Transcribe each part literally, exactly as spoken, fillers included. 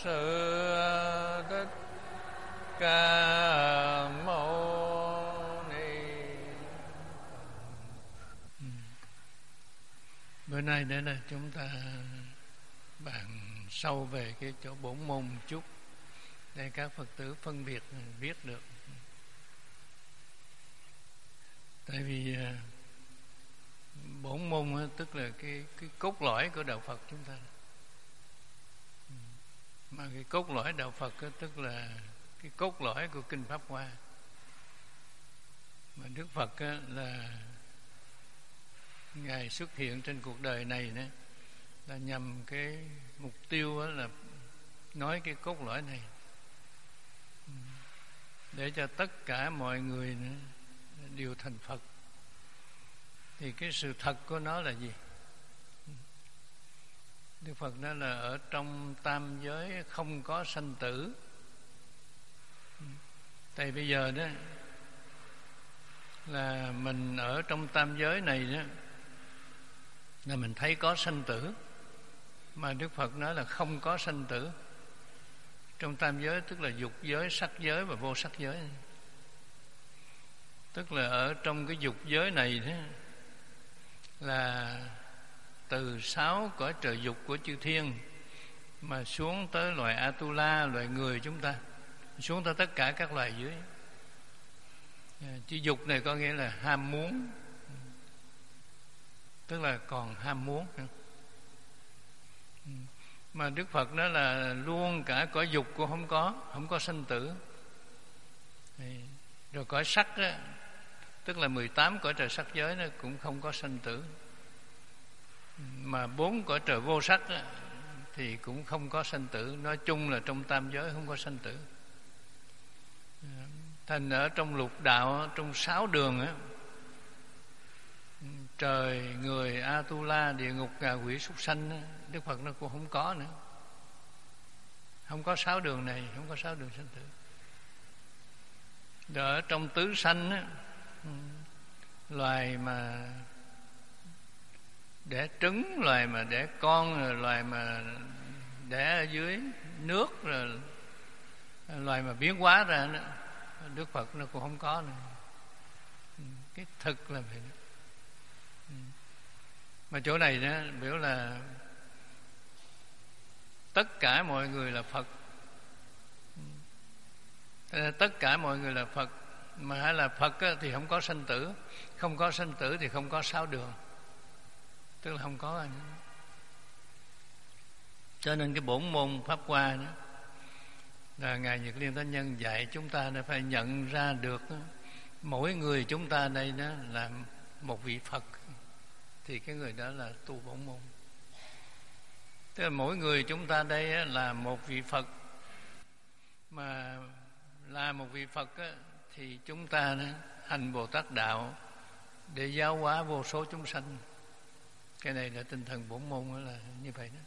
Sư Thích Ca Mâu Ni. Bữa nay nữa là chúng ta bàn sâu về cái chỗ bổn môn một chút để các Phật tử phân biệt biết được. Tại vì bổn môn tức là cái cái cốt lõi của đạo Phật chúng ta. Mà cái cốt lõi đạo Phật tức là cái cốt lõi của kinh Pháp Hoa. Mà Đức Phật là Ngài xuất hiện trên cuộc đời này đó, là nhằm cái mục tiêu là nói cái cốt lõi này để cho tất cả mọi người đều thành Phật. Thì cái sự thật của nó là gì? Đức Phật nói là ở trong tam giới không có sanh tử. Tại bây giờ đó là mình ở trong tam giới này đó là mình thấy có sanh tử, mà Đức Phật nói là không có sanh tử. Trong tam giới tức là dục giới, sắc giới và vô sắc giới. Tức là ở trong cái dục giới này đó là từ sáu cõi trời dục của chư thiên mà xuống tới loài Atula, loài người chúng ta, xuống tới tất cả các loài dưới. Chữ dục này có nghĩa là ham muốn, tức là còn ham muốn. Mà Đức Phật nói là luôn cả cõi dục cũng không có, không có sanh tử. Rồi cõi sắc đó, tức là mười tám cõi trời sắc giới nó cũng không có sanh tử. Mà bốn cõi trời vô sắc đó, thì cũng không có sanh tử. Nói chung là trong tam giới không có sanh tử. Thành ở trong lục đạo, trong sáu đường á, trời, người, Atula, địa ngục, ngạ quỷ, súc sanh á, Đức Phật nó cũng không có nữa. Không có sáu đường này, không có sáu đường sanh tử. Rồi ở trong tứ sanh á, loài mà đẻ trứng, loài mà đẻ con, rồi loài mà đẻ ở dưới nước, rồi loài mà biến hóa ra nữa, Đức Phật nó cũng không có nữa. Cái thực là vậy. Mà chỗ này đó biểu là tất cả mọi người là Phật. Tất cả mọi người là Phật. Mà hay là Phật thì không có sanh tử. Không có sanh tử thì không có sáu đường, tức là không có. Cho nên cái bổn môn Pháp Hoa đó là Ngài Nhật Liên Thánh Nhân dạy chúng ta đã phải nhận ra được mỗi người chúng ta đây đó là một vị Phật, thì cái người đó là tu bổn môn. Tức là mỗi người chúng ta đây là một vị Phật. Mà là một vị Phật thì chúng ta hành Bồ Tát Đạo để giáo hóa vô số chúng sanh. Cái này là tinh thần bổn môn là như vậy đó.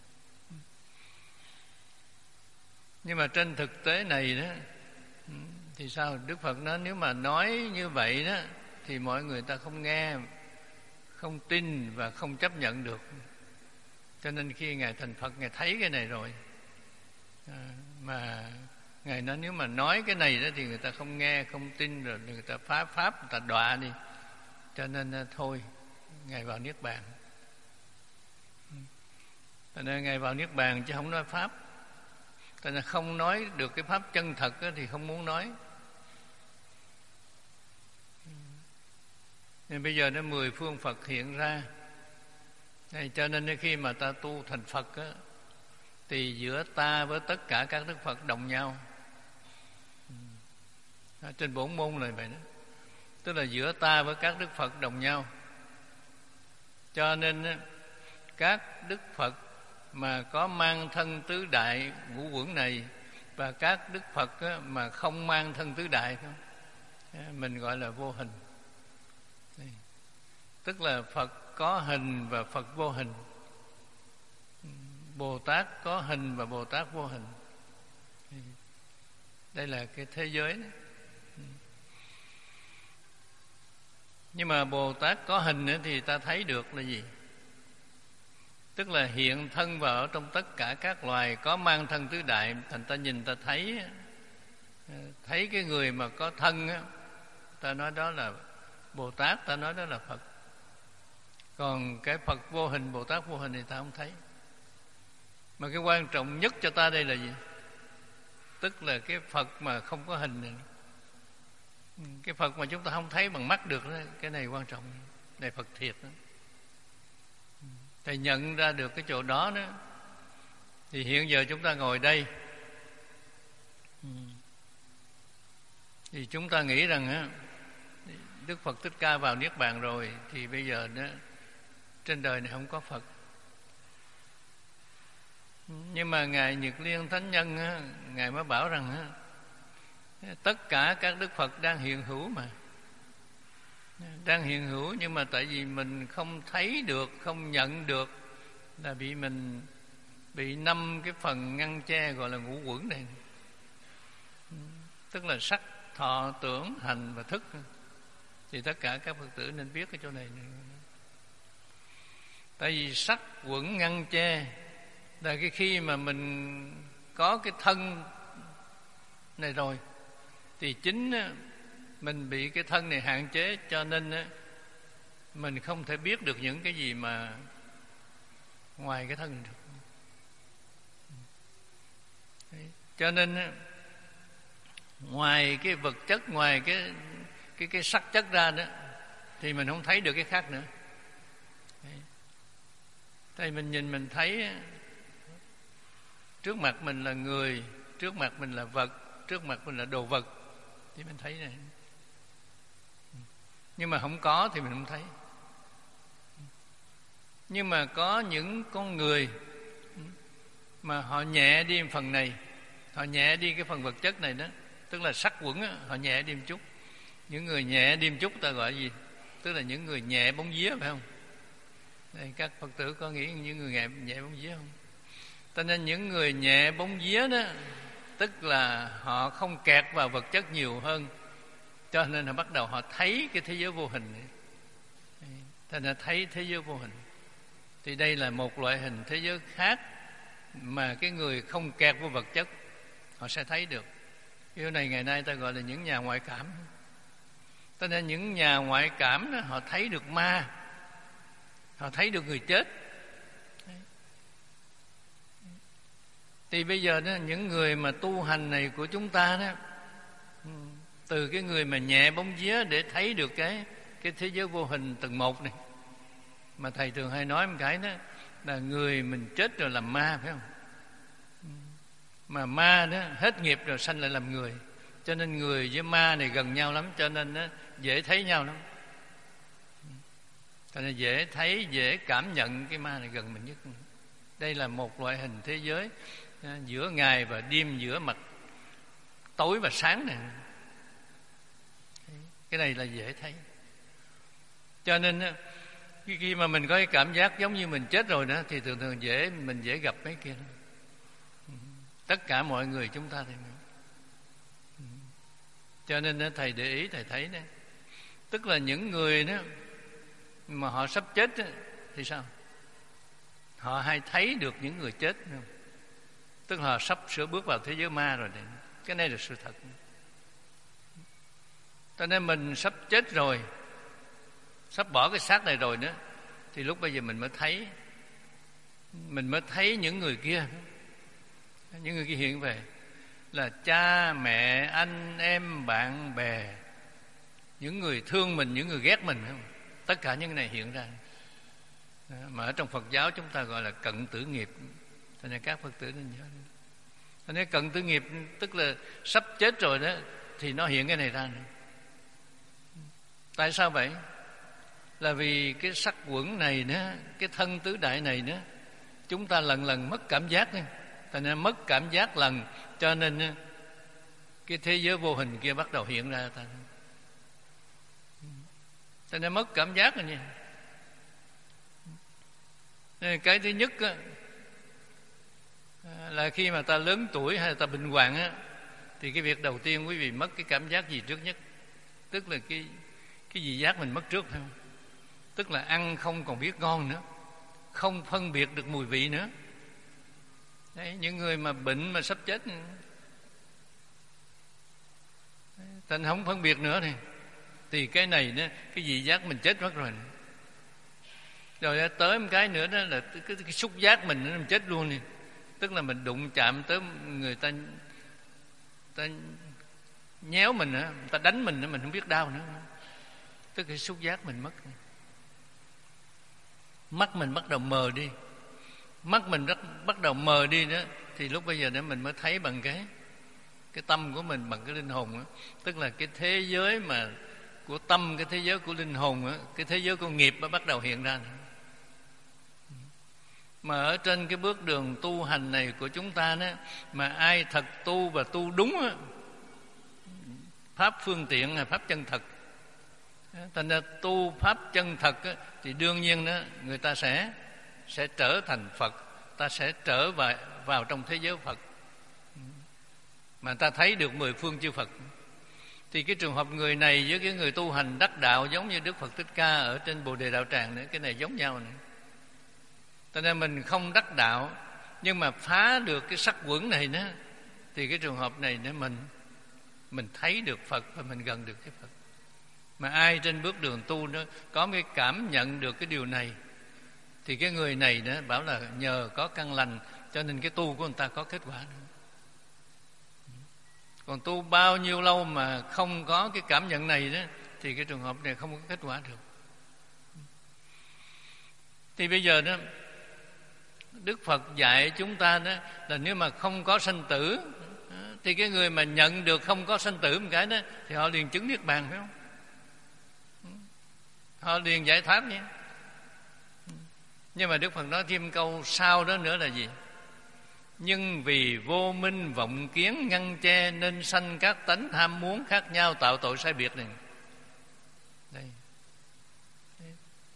Nhưng mà trên thực tế này đó thì sao? Đức Phật nói nếu mà nói như vậy đó thì mọi người ta không nghe, không tin và không chấp nhận được. Cho nên khi Ngài thành Phật, Ngài thấy cái này rồi à, mà Ngài nói nếu mà nói cái này đó thì người ta không nghe, không tin, rồi người ta phá pháp, người ta đọa đi. Cho nên thôi Ngài vào Niết Bàn. Cho nên Ngài vào Niết Bàn chứ không nói pháp. Cho nên không nói được cái pháp chân thật thì không muốn nói. Nên bây giờ nó mười phương Phật hiện ra. Cho nên khi mà ta tu thành Phật á, thì giữa ta với tất cả các Đức Phật đồng nhau. Trên bổn môn là vậy đó. Tức là giữa ta với các Đức Phật đồng nhau. Cho nên các Đức Phật mà có mang thân tứ đại ngũ uẩn này và các Đức Phật mà không mang thân tứ đại, mình gọi là vô hình. Tức là Phật có hình và Phật vô hình. Bồ Tát có hình và Bồ Tát vô hình. Đây là cái thế giới đó. Nhưng mà Bồ Tát có hình thì ta thấy được là gì? tức là hiện thân vào ở trong tất cả các loài có mang thân tứ đại. Thành ta nhìn ta thấy thấy cái người mà có thân á, ta nói đó là Bồ Tát, ta nói đó là Phật. Còn cái Phật vô hình, Bồ Tát vô hình thì ta không thấy. Mà cái quan trọng nhất cho ta đây là gì? Tức là cái Phật mà không có hình này. Cái Phật mà chúng ta không thấy bằng mắt được đó, cái này quan trọng. Này Phật thiệt đó. Thầy nhận ra được cái chỗ đó đó. Thì hiện giờ chúng ta ngồi đây, thì chúng ta nghĩ rằng á, Đức Phật Thích Ca vào Niết Bàn rồi, thì bây giờ đó, trên đời này không có Phật. Nhưng mà Ngài Nhật Liên Thánh Nhân á, Ngài mới bảo rằng á, tất cả các Đức Phật đang hiện hữu mà. Đang hiện hữu, nhưng mà tại vì mình không thấy được, không nhận được, là bị mình bị năm cái phần ngăn che gọi là ngũ uẩn này. Tức là sắc, thọ, tưởng, hành và thức. Thì tất cả các Phật tử nên biết cái chỗ này. Tại vì sắc uẩn ngăn che là cái khi mà mình có cái thân này rồi, thì chính mình bị cái thân này hạn chế, cho nên mình không thể biết được những cái gì mà ngoài cái thân được. Cho nên ngoài cái vật chất, ngoài cái cái cái sắc chất ra đó, thì mình không thấy được cái khác nữa. Tại mình nhìn mình thấy trước mặt mình là người, trước mặt mình là vật, trước mặt mình là đồ vật, thì mình thấy này. Nhưng mà không có thì mình không thấy. Nhưng mà có những con người mà họ nhẹ đi phần này, họ nhẹ đi cái phần vật chất này đó, tức là sắc uẩn á, họ nhẹ đi một chút. Những người nhẹ đi một chút ta gọi gì? Tức là những người nhẹ bóng vía, phải không? Đây, các Phật tử có nghĩ những người nhẹ, nhẹ bóng vía không? Cho nên những người nhẹ bóng vía đó, tức là họ không kẹt vào vật chất nhiều hơn, cho nên họ bắt đầu họ thấy cái thế giới vô hình này. Cho nên thấy thế giới vô hình. Thì đây là một loại hình thế giới khác mà cái người không kẹt vào vật chất họ sẽ thấy được. Điều này ngày nay ta gọi là những nhà ngoại cảm. Cho nên những nhà ngoại cảm đó, họ thấy được ma, họ thấy được người chết. Thì bây giờ đó, những người mà tu hành này của chúng ta đó, từ cái người mà nhẹ bóng vía để thấy được cái cái thế giới vô hình tầng một này, mà thầy thường hay nói một cái đó là người mình chết rồi làm ma, phải không? Mà ma đó hết nghiệp rồi sanh lại làm người, cho nên người với ma này gần nhau lắm, cho nên đó, dễ thấy nhau lắm. Cho nên dễ thấy, dễ cảm nhận cái ma này gần mình nhất. Đây là một loại hình thế giới giữa ngày và đêm, giữa mặt tối và sáng này. Cái này là dễ thấy. Cho nên khi mà mình có cái cảm giác giống như mình chết rồi đó, thì thường thường dễ mình dễ gặp mấy kia. Tất cả mọi người chúng ta thì cho nên thầy để ý, thầy thấy đó, tức là những người đó mà họ sắp chết đó, thì sao? Họ hay thấy được những người chết, tức là họ sắp sửa bước vào thế giới ma rồi. Cái này là sự thật. Cho nên mình sắp chết rồi, sắp bỏ cái xác này rồi đó, thì lúc bây giờ mình mới thấy, mình mới thấy những người kia, những người kia hiện về là cha, mẹ, anh, em, bạn, bè, những người thương mình, những người ghét mình, không? Tất cả những cái này hiện ra. Mà ở trong Phật giáo chúng ta gọi là cận tử nghiệp. Cho nên các Phật tử nên nhớ. Cho nên cận tử nghiệp tức là sắp chết rồi đó, thì nó hiện cái này ra nữa. Tại sao vậy? Là vì cái sắc uẩn này nữa, cái thân tứ đại này nữa, chúng ta lần lần mất cảm giác nữa. Cho nên mất cảm giác lần, cho nên cái thế giới vô hình kia bắt đầu hiện ra ta. Cho nên mất cảm giác rồi nha. Nên cái thứ nhất á, là khi mà ta lớn tuổi hay là ta bệnh hoạn á, thì cái việc đầu tiên quý vị mất cái cảm giác gì trước nhất? Tức là cái cái vị giác mình mất trước, phải không? Tức là ăn không còn biết ngon nữa, không phân biệt được mùi vị nữa. Đấy, những người mà bệnh mà sắp chết thành không phân biệt nữa thì thì cái này đó, cái vị giác mình chết mất rồi. Rồi tới một cái nữa đó là cái, cái, cái xúc giác mình nó chết luôn đi. Tức là mình đụng chạm tới người ta, ta nhéo mình nữa, người ta đánh mình nữa, mình không biết đau nữa. Tức cái xúc giác mình mất. Mắt mình bắt đầu mờ đi. Mắt mình rất, bắt đầu mờ đi đó, thì lúc bây giờ đó mình mới thấy bằng cái cái tâm của mình, bằng cái linh hồn đó. Tức là cái thế giới mà của tâm, cái thế giới của linh hồn đó, cái thế giới của nghiệp nó bắt đầu hiện ra. Mà ở trên cái bước đường tu hành này của chúng ta đó, mà ai thật tu và tu đúng đó, pháp phương tiện là pháp chân thật. Thành ra tu pháp chân thật đó, thì đương nhiên đó người ta sẽ sẽ trở thành Phật, ta sẽ trở vào, vào trong thế giới Phật, mà ta thấy được mười phương chư Phật. Thì cái trường hợp người này với cái người tu hành đắc đạo giống như Đức Phật Thích Ca ở trên Bồ Đề Đạo Tràng nữa, cái này giống nhau nữa. Cho nên mình không đắc đạo nhưng mà phá được cái sắc quẩn này nữa, thì cái trường hợp này nữa mình mình thấy được Phật và mình gần được cái Phật. Mà ai trên bước đường tu đó có cái cảm nhận được cái điều này, thì cái người này đó bảo là nhờ có căn lành cho nên cái tu của người ta có kết quả nữa. Còn tu bao nhiêu lâu mà không có cái cảm nhận này đó, thì cái trường hợp này không có kết quả được. Thì bây giờ đó Đức Phật dạy chúng ta đó là nếu mà không có sanh tử, thì cái người mà nhận được không có sanh tử một cái đó, thì họ liền chứng niết bàn, phải không? Họ liền giải thoát nhé. Nhưng mà Đức Phật nói thêm câu sau đó nữa là gì? Nhưng vì vô minh vọng kiến ngăn che, nên sanh các tánh tham muốn khác nhau, tạo tội sai biệt này. Đây. Đây.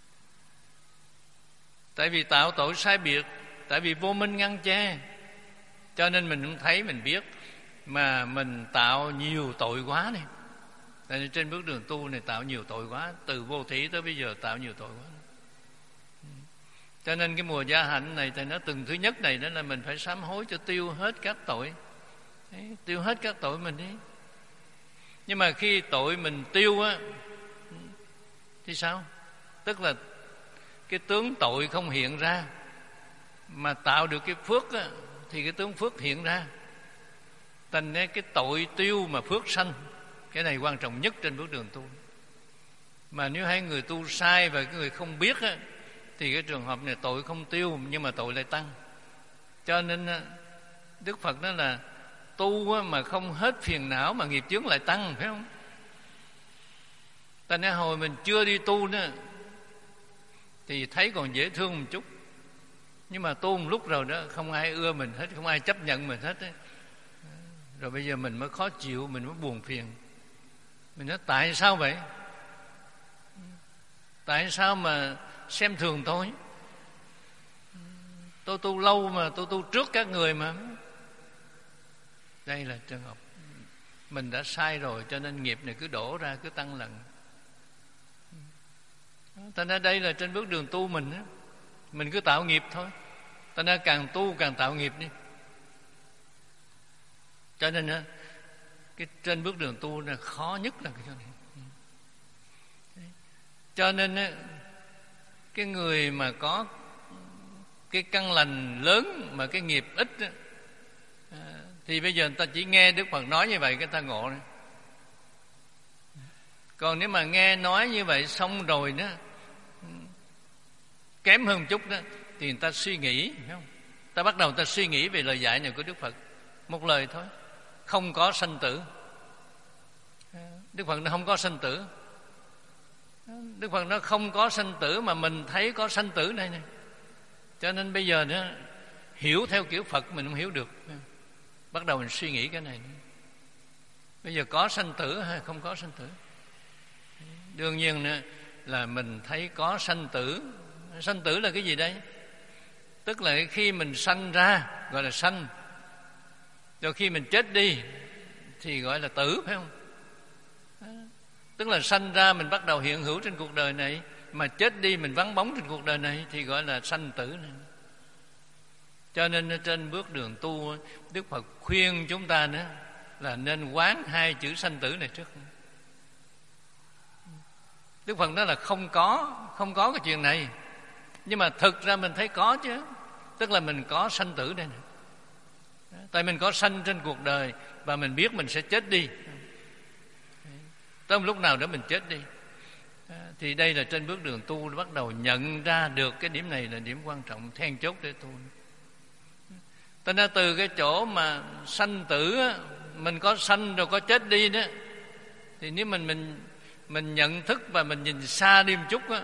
Tại vì tạo tội sai biệt, tại vì vô minh ngăn che, cho nên mình không thấy, mình biết, mà mình tạo nhiều tội quá này. Tại nên trên bước đường tu này tạo nhiều tội quá, từ vô thỉ tới bây giờ tạo nhiều tội quá. Cho nên cái mùa gia hạnh này thì nó từng thứ nhất này đó là mình phải sám hối cho tiêu hết các tội. Đấy, tiêu hết các tội mình đi. Nhưng mà khi tội mình tiêu á thì sao? Tức là cái tướng tội không hiện ra, mà tạo được cái phước á, thì cái tướng phước hiện ra. Thành ra cái tội tiêu mà phước sanh, cái này quan trọng nhất trên bước đường tu. Mà nếu hai người tu sai và cái người không biết á, thì cái trường hợp này tội không tiêu nhưng mà tội lại tăng. Cho nên Đức Phật nói là tu mà không hết phiền não mà nghiệp chướng lại tăng, phải không? Ta nói hồi mình chưa đi tu nữa thì thấy còn dễ thương một chút, nhưng mà tu một lúc rồi đó không ai ưa mình hết, không ai chấp nhận mình hết ấy. Rồi bây giờ mình mới khó chịu, mình mới buồn phiền. Mình nói tại sao vậy? Tại sao mà xem thường tôi? Tôi tu lâu mà, tôi tu trước các người mà. Đây là trường hợp mình đã sai rồi, cho nên nghiệp này cứ đổ ra, cứ tăng lần. Thành ra đây là trên bước đường tu mình á, mình cứ tạo nghiệp thôi. Thành ra càng tu càng tạo nghiệp đi. Cho nên á, cái trên bước đường tu là khó nhất là cái chỗ này. Cho nên á, cái người mà có cái căn lành lớn mà cái nghiệp ít á, thì bây giờ người ta chỉ nghe Đức Phật nói như vậy cái ta ngộ này. Còn nếu mà nghe nói như vậy xong rồi đó, kém hơn một chút đó, thì người ta suy nghĩ, phải không? Ta bắt đầu người ta suy nghĩ về lời dạy này của Đức Phật. Một lời thôi, không có sanh tử. Đức Phật nó không có sanh tử. Đức Phật nó không có sanh tử mà mình thấy có sanh tử đây này. Cho nên bây giờ nó hiểu theo kiểu Phật mình không hiểu được. Bắt đầu mình suy nghĩ cái này. Bây giờ có sanh tử hay không có sanh tử? Đương nhiên nữa là mình thấy có sanh tử. Sanh tử là cái gì đây? Tức là khi mình sanh ra gọi là sanh, rồi khi mình chết đi thì gọi là tử, phải không? Tức là sanh ra mình bắt đầu hiện hữu trên cuộc đời này, mà chết đi mình vắng bóng trên cuộc đời này thì gọi là sanh tử này. Cho nên trên bước đường tu, Đức Phật khuyên chúng ta nữa là nên quán hai chữ sanh tử này trước. Đức Phật nói là không có, không có cái chuyện này. Nhưng mà thực ra mình thấy có chứ. Tức là mình có sanh tử đây này. Tại mình có sanh trên cuộc đời và mình biết mình sẽ chết đi. Tới một lúc nào đó mình chết đi. Thì đây là trên bước đường tu bắt đầu nhận ra được cái điểm này là điểm quan trọng, then chốt để tu. Cho nên từ cái chỗ mà sanh tử, mình có sanh rồi có chết đi đó, thì nếu mình mình mình nhận thức và mình nhìn xa đi một chút á,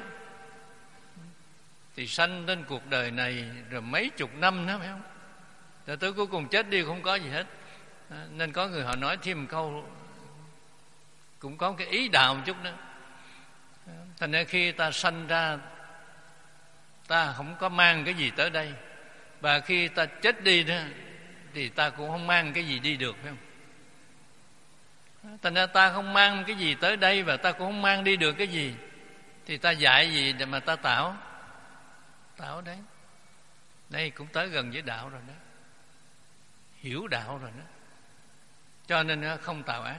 thì sanh đến cuộc đời này rồi mấy chục năm nữa phải không? Rồi tới cuối cùng chết đi không có gì hết. Nên có người họ nói thêm một câu cũng có cái ý đạo một chút đó. Thành ra khi ta sanh ra, ta không có mang cái gì tới đây, và khi ta chết đi đó thì ta cũng không mang cái gì đi được, phải không? Thành ra ta không mang cái gì tới đây và ta cũng không mang đi được cái gì, thì ta dạy gì để mà ta tạo? Tạo đấy. Đây cũng tới gần với đạo rồi đó, hiểu đạo rồi đó. Cho nên không tạo ác.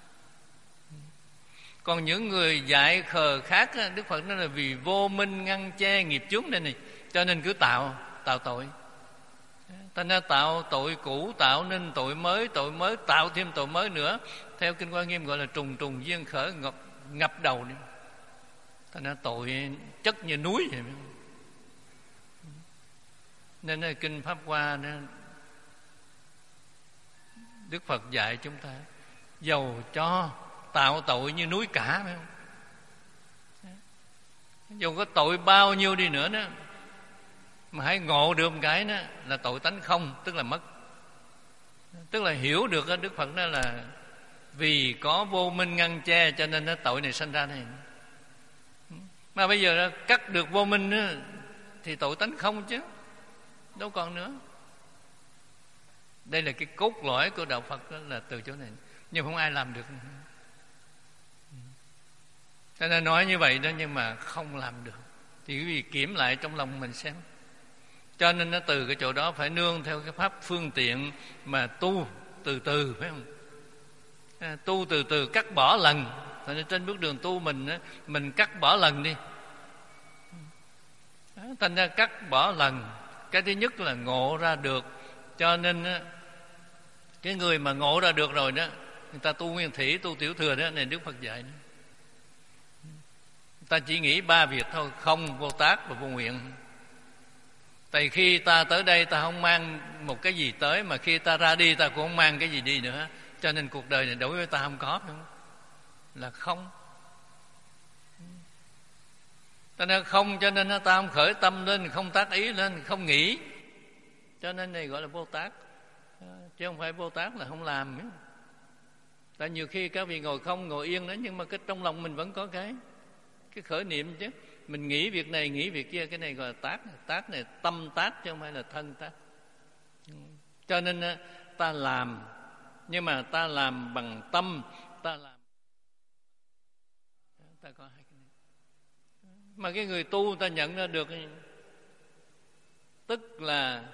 Còn những người dại khờ khác, Đức Phật nói là vì vô minh ngăn che nghiệp chướng đây này, cho nên cứ tạo, tạo tội. Ta nên tạo tội cũ, tạo nên tội mới, tội mới tạo thêm tội mới nữa. Theo Kinh Hoa Nghiêm gọi là trùng trùng duyên khởi, ngập, ngập đầu đi. Ta nên tội chất như núi vậy. Nên Kinh Pháp Hoa nên Đức Phật dạy chúng ta dầu cho tạo tội như núi cả, phải không? Dù có tội bao nhiêu đi nữa đó, mà hãy ngộ được một cái đó là tội tánh không, tức là mất. Tức là hiểu được đó, Đức Phật nói là vì có vô minh ngăn che cho nên đó, tội này sanh ra này. Mà bây giờ đó, cắt được vô minh đó, thì tội tánh không chứ đâu còn nữa. Đây là cái cốt lõi của đạo Phật đó, là từ chỗ này. Nhưng không ai làm được. Cho nên nói như vậy đó, nhưng mà không làm được. Thì quý vị kiểm lại trong lòng mình xem. Cho nên nó từ cái chỗ đó phải nương theo cái pháp phương tiện mà tu từ từ, phải không? À, tu từ từ, cắt bỏ lần. Cho nên trên bước đường tu mình mình cắt bỏ lần đi. Thành ra cắt bỏ lần. Cái thứ nhất là ngộ ra được. Cho nên cái người mà ngộ ra được rồi đó, người ta tu nguyên thủy, tu tiểu thừa đó, này Đức Phật dạy đó. Ta chỉ nghĩ ba việc thôi: không, vô tác và vô nguyện. Tại khi ta tới đây ta không mang một cái gì tới, mà khi ta ra đi ta cũng không mang cái gì đi nữa. Cho nên cuộc đời này đối với ta không có, không? Là không. Ta nói không, cho nên ta không khởi tâm lên, không tác ý lên, không nghĩ. Cho nên này gọi là vô tác. Chứ không phải vô tác là không làm. Tại nhiều khi các vị ngồi không, ngồi yên đó, nhưng mà cái trong lòng mình vẫn có cái cái khởi niệm chứ. Mình nghĩ việc này, nghĩ việc kia, cái này gọi là tác. Tác này tâm tác chứ không phải là thân tác. Cho nên ta làm, nhưng mà ta làm bằng tâm, ta làm. Ta có hai cái này. Mà cái người tu ta nhận ra được, tức là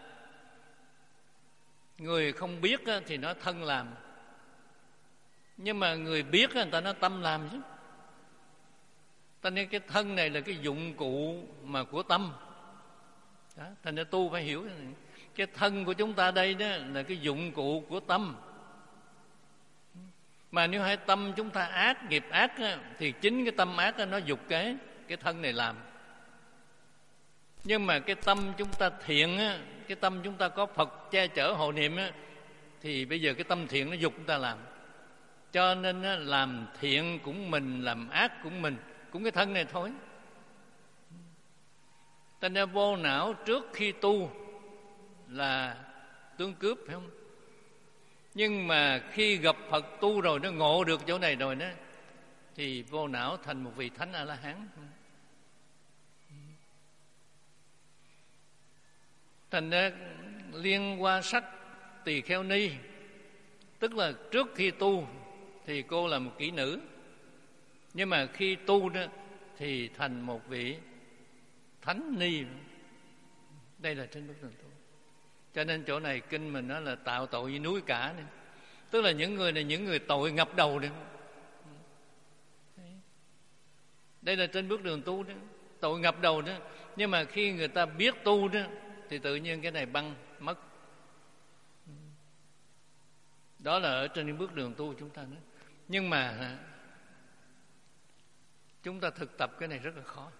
người không biết thì nó thân làm, nhưng mà người biết người ta nói tâm làm chứ. Ta nên cái thân này là cái dụng cụ mà của tâm đó. Thành ra tu phải hiểu cái thân của chúng ta đây đó là cái dụng cụ của tâm. Mà nếu hai tâm chúng ta ác, nghiệp ác á, thì chính cái tâm ác á, nó dục cái cái thân này làm. Nhưng mà cái tâm chúng ta thiện á, cái tâm chúng ta có Phật che chở hộ niệm á, thì bây giờ cái tâm thiện nó dục chúng ta làm. Cho nên á, làm thiện cũng mình, làm ác cũng mình, cũng cái thân này thôi. Thành ra vô não trước khi tu là tướng cướp, phải không? Nhưng mà khi gặp Phật tu rồi, nó ngộ được chỗ này rồi đó, thì vô não thành một vị Thánh A-la-hán. Thành ra Liên Hoa Sắc Tỳ Kheo Ni, tức là trước khi tu thì cô là một kỹ nữ, nhưng mà khi tu đó thì thành một vị thánh ni. Đây là trên bước đường tu. Cho nên chỗ này kinh mình nói là tạo tội như núi cả này. Tức là những người này, những người tội ngập đầu này. Đây là trên bước đường tu đó, tội ngập đầu đó. Nhưng mà khi người ta biết tu đó thì tự nhiên cái này băng mất. Đó là ở trên bước đường tu chúng ta nói. Nhưng mà chúng ta thực tập cái này rất là khó.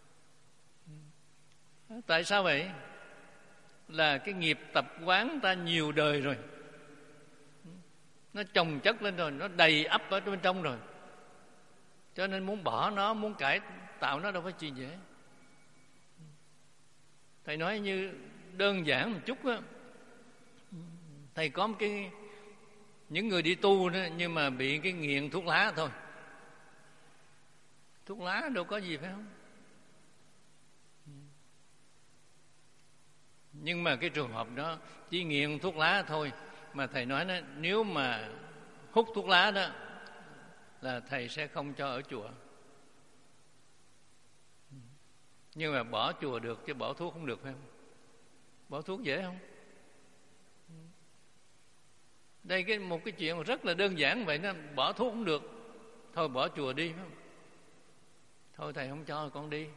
Tại sao vậy? Là cái nghiệp tập quán ta nhiều đời rồi, nó chồng chất lên rồi, nó đầy ắp ở bên trong rồi. Cho nên muốn bỏ nó, muốn cải tạo nó đâu phải chuyện dễ. Thầy nói như đơn giản một chút á, thầy có một cái những người đi tu đó, nhưng mà bị cái nghiện thuốc lá thôi. Thuốc lá đâu có gì phải không? Nhưng mà cái trường hợp đó chỉ nghiện thuốc lá thôi. Mà thầy nói đó, nếu mà hút thuốc lá đó là thầy sẽ không cho ở chùa. Nhưng mà bỏ chùa được chứ bỏ thuốc không được, phải không? Bỏ thuốc dễ không? Đây cái một cái chuyện rất là đơn giản vậy đó. Bỏ thuốc không được, thôi bỏ chùa đi, phải không? Thôi thầy không cho con đi,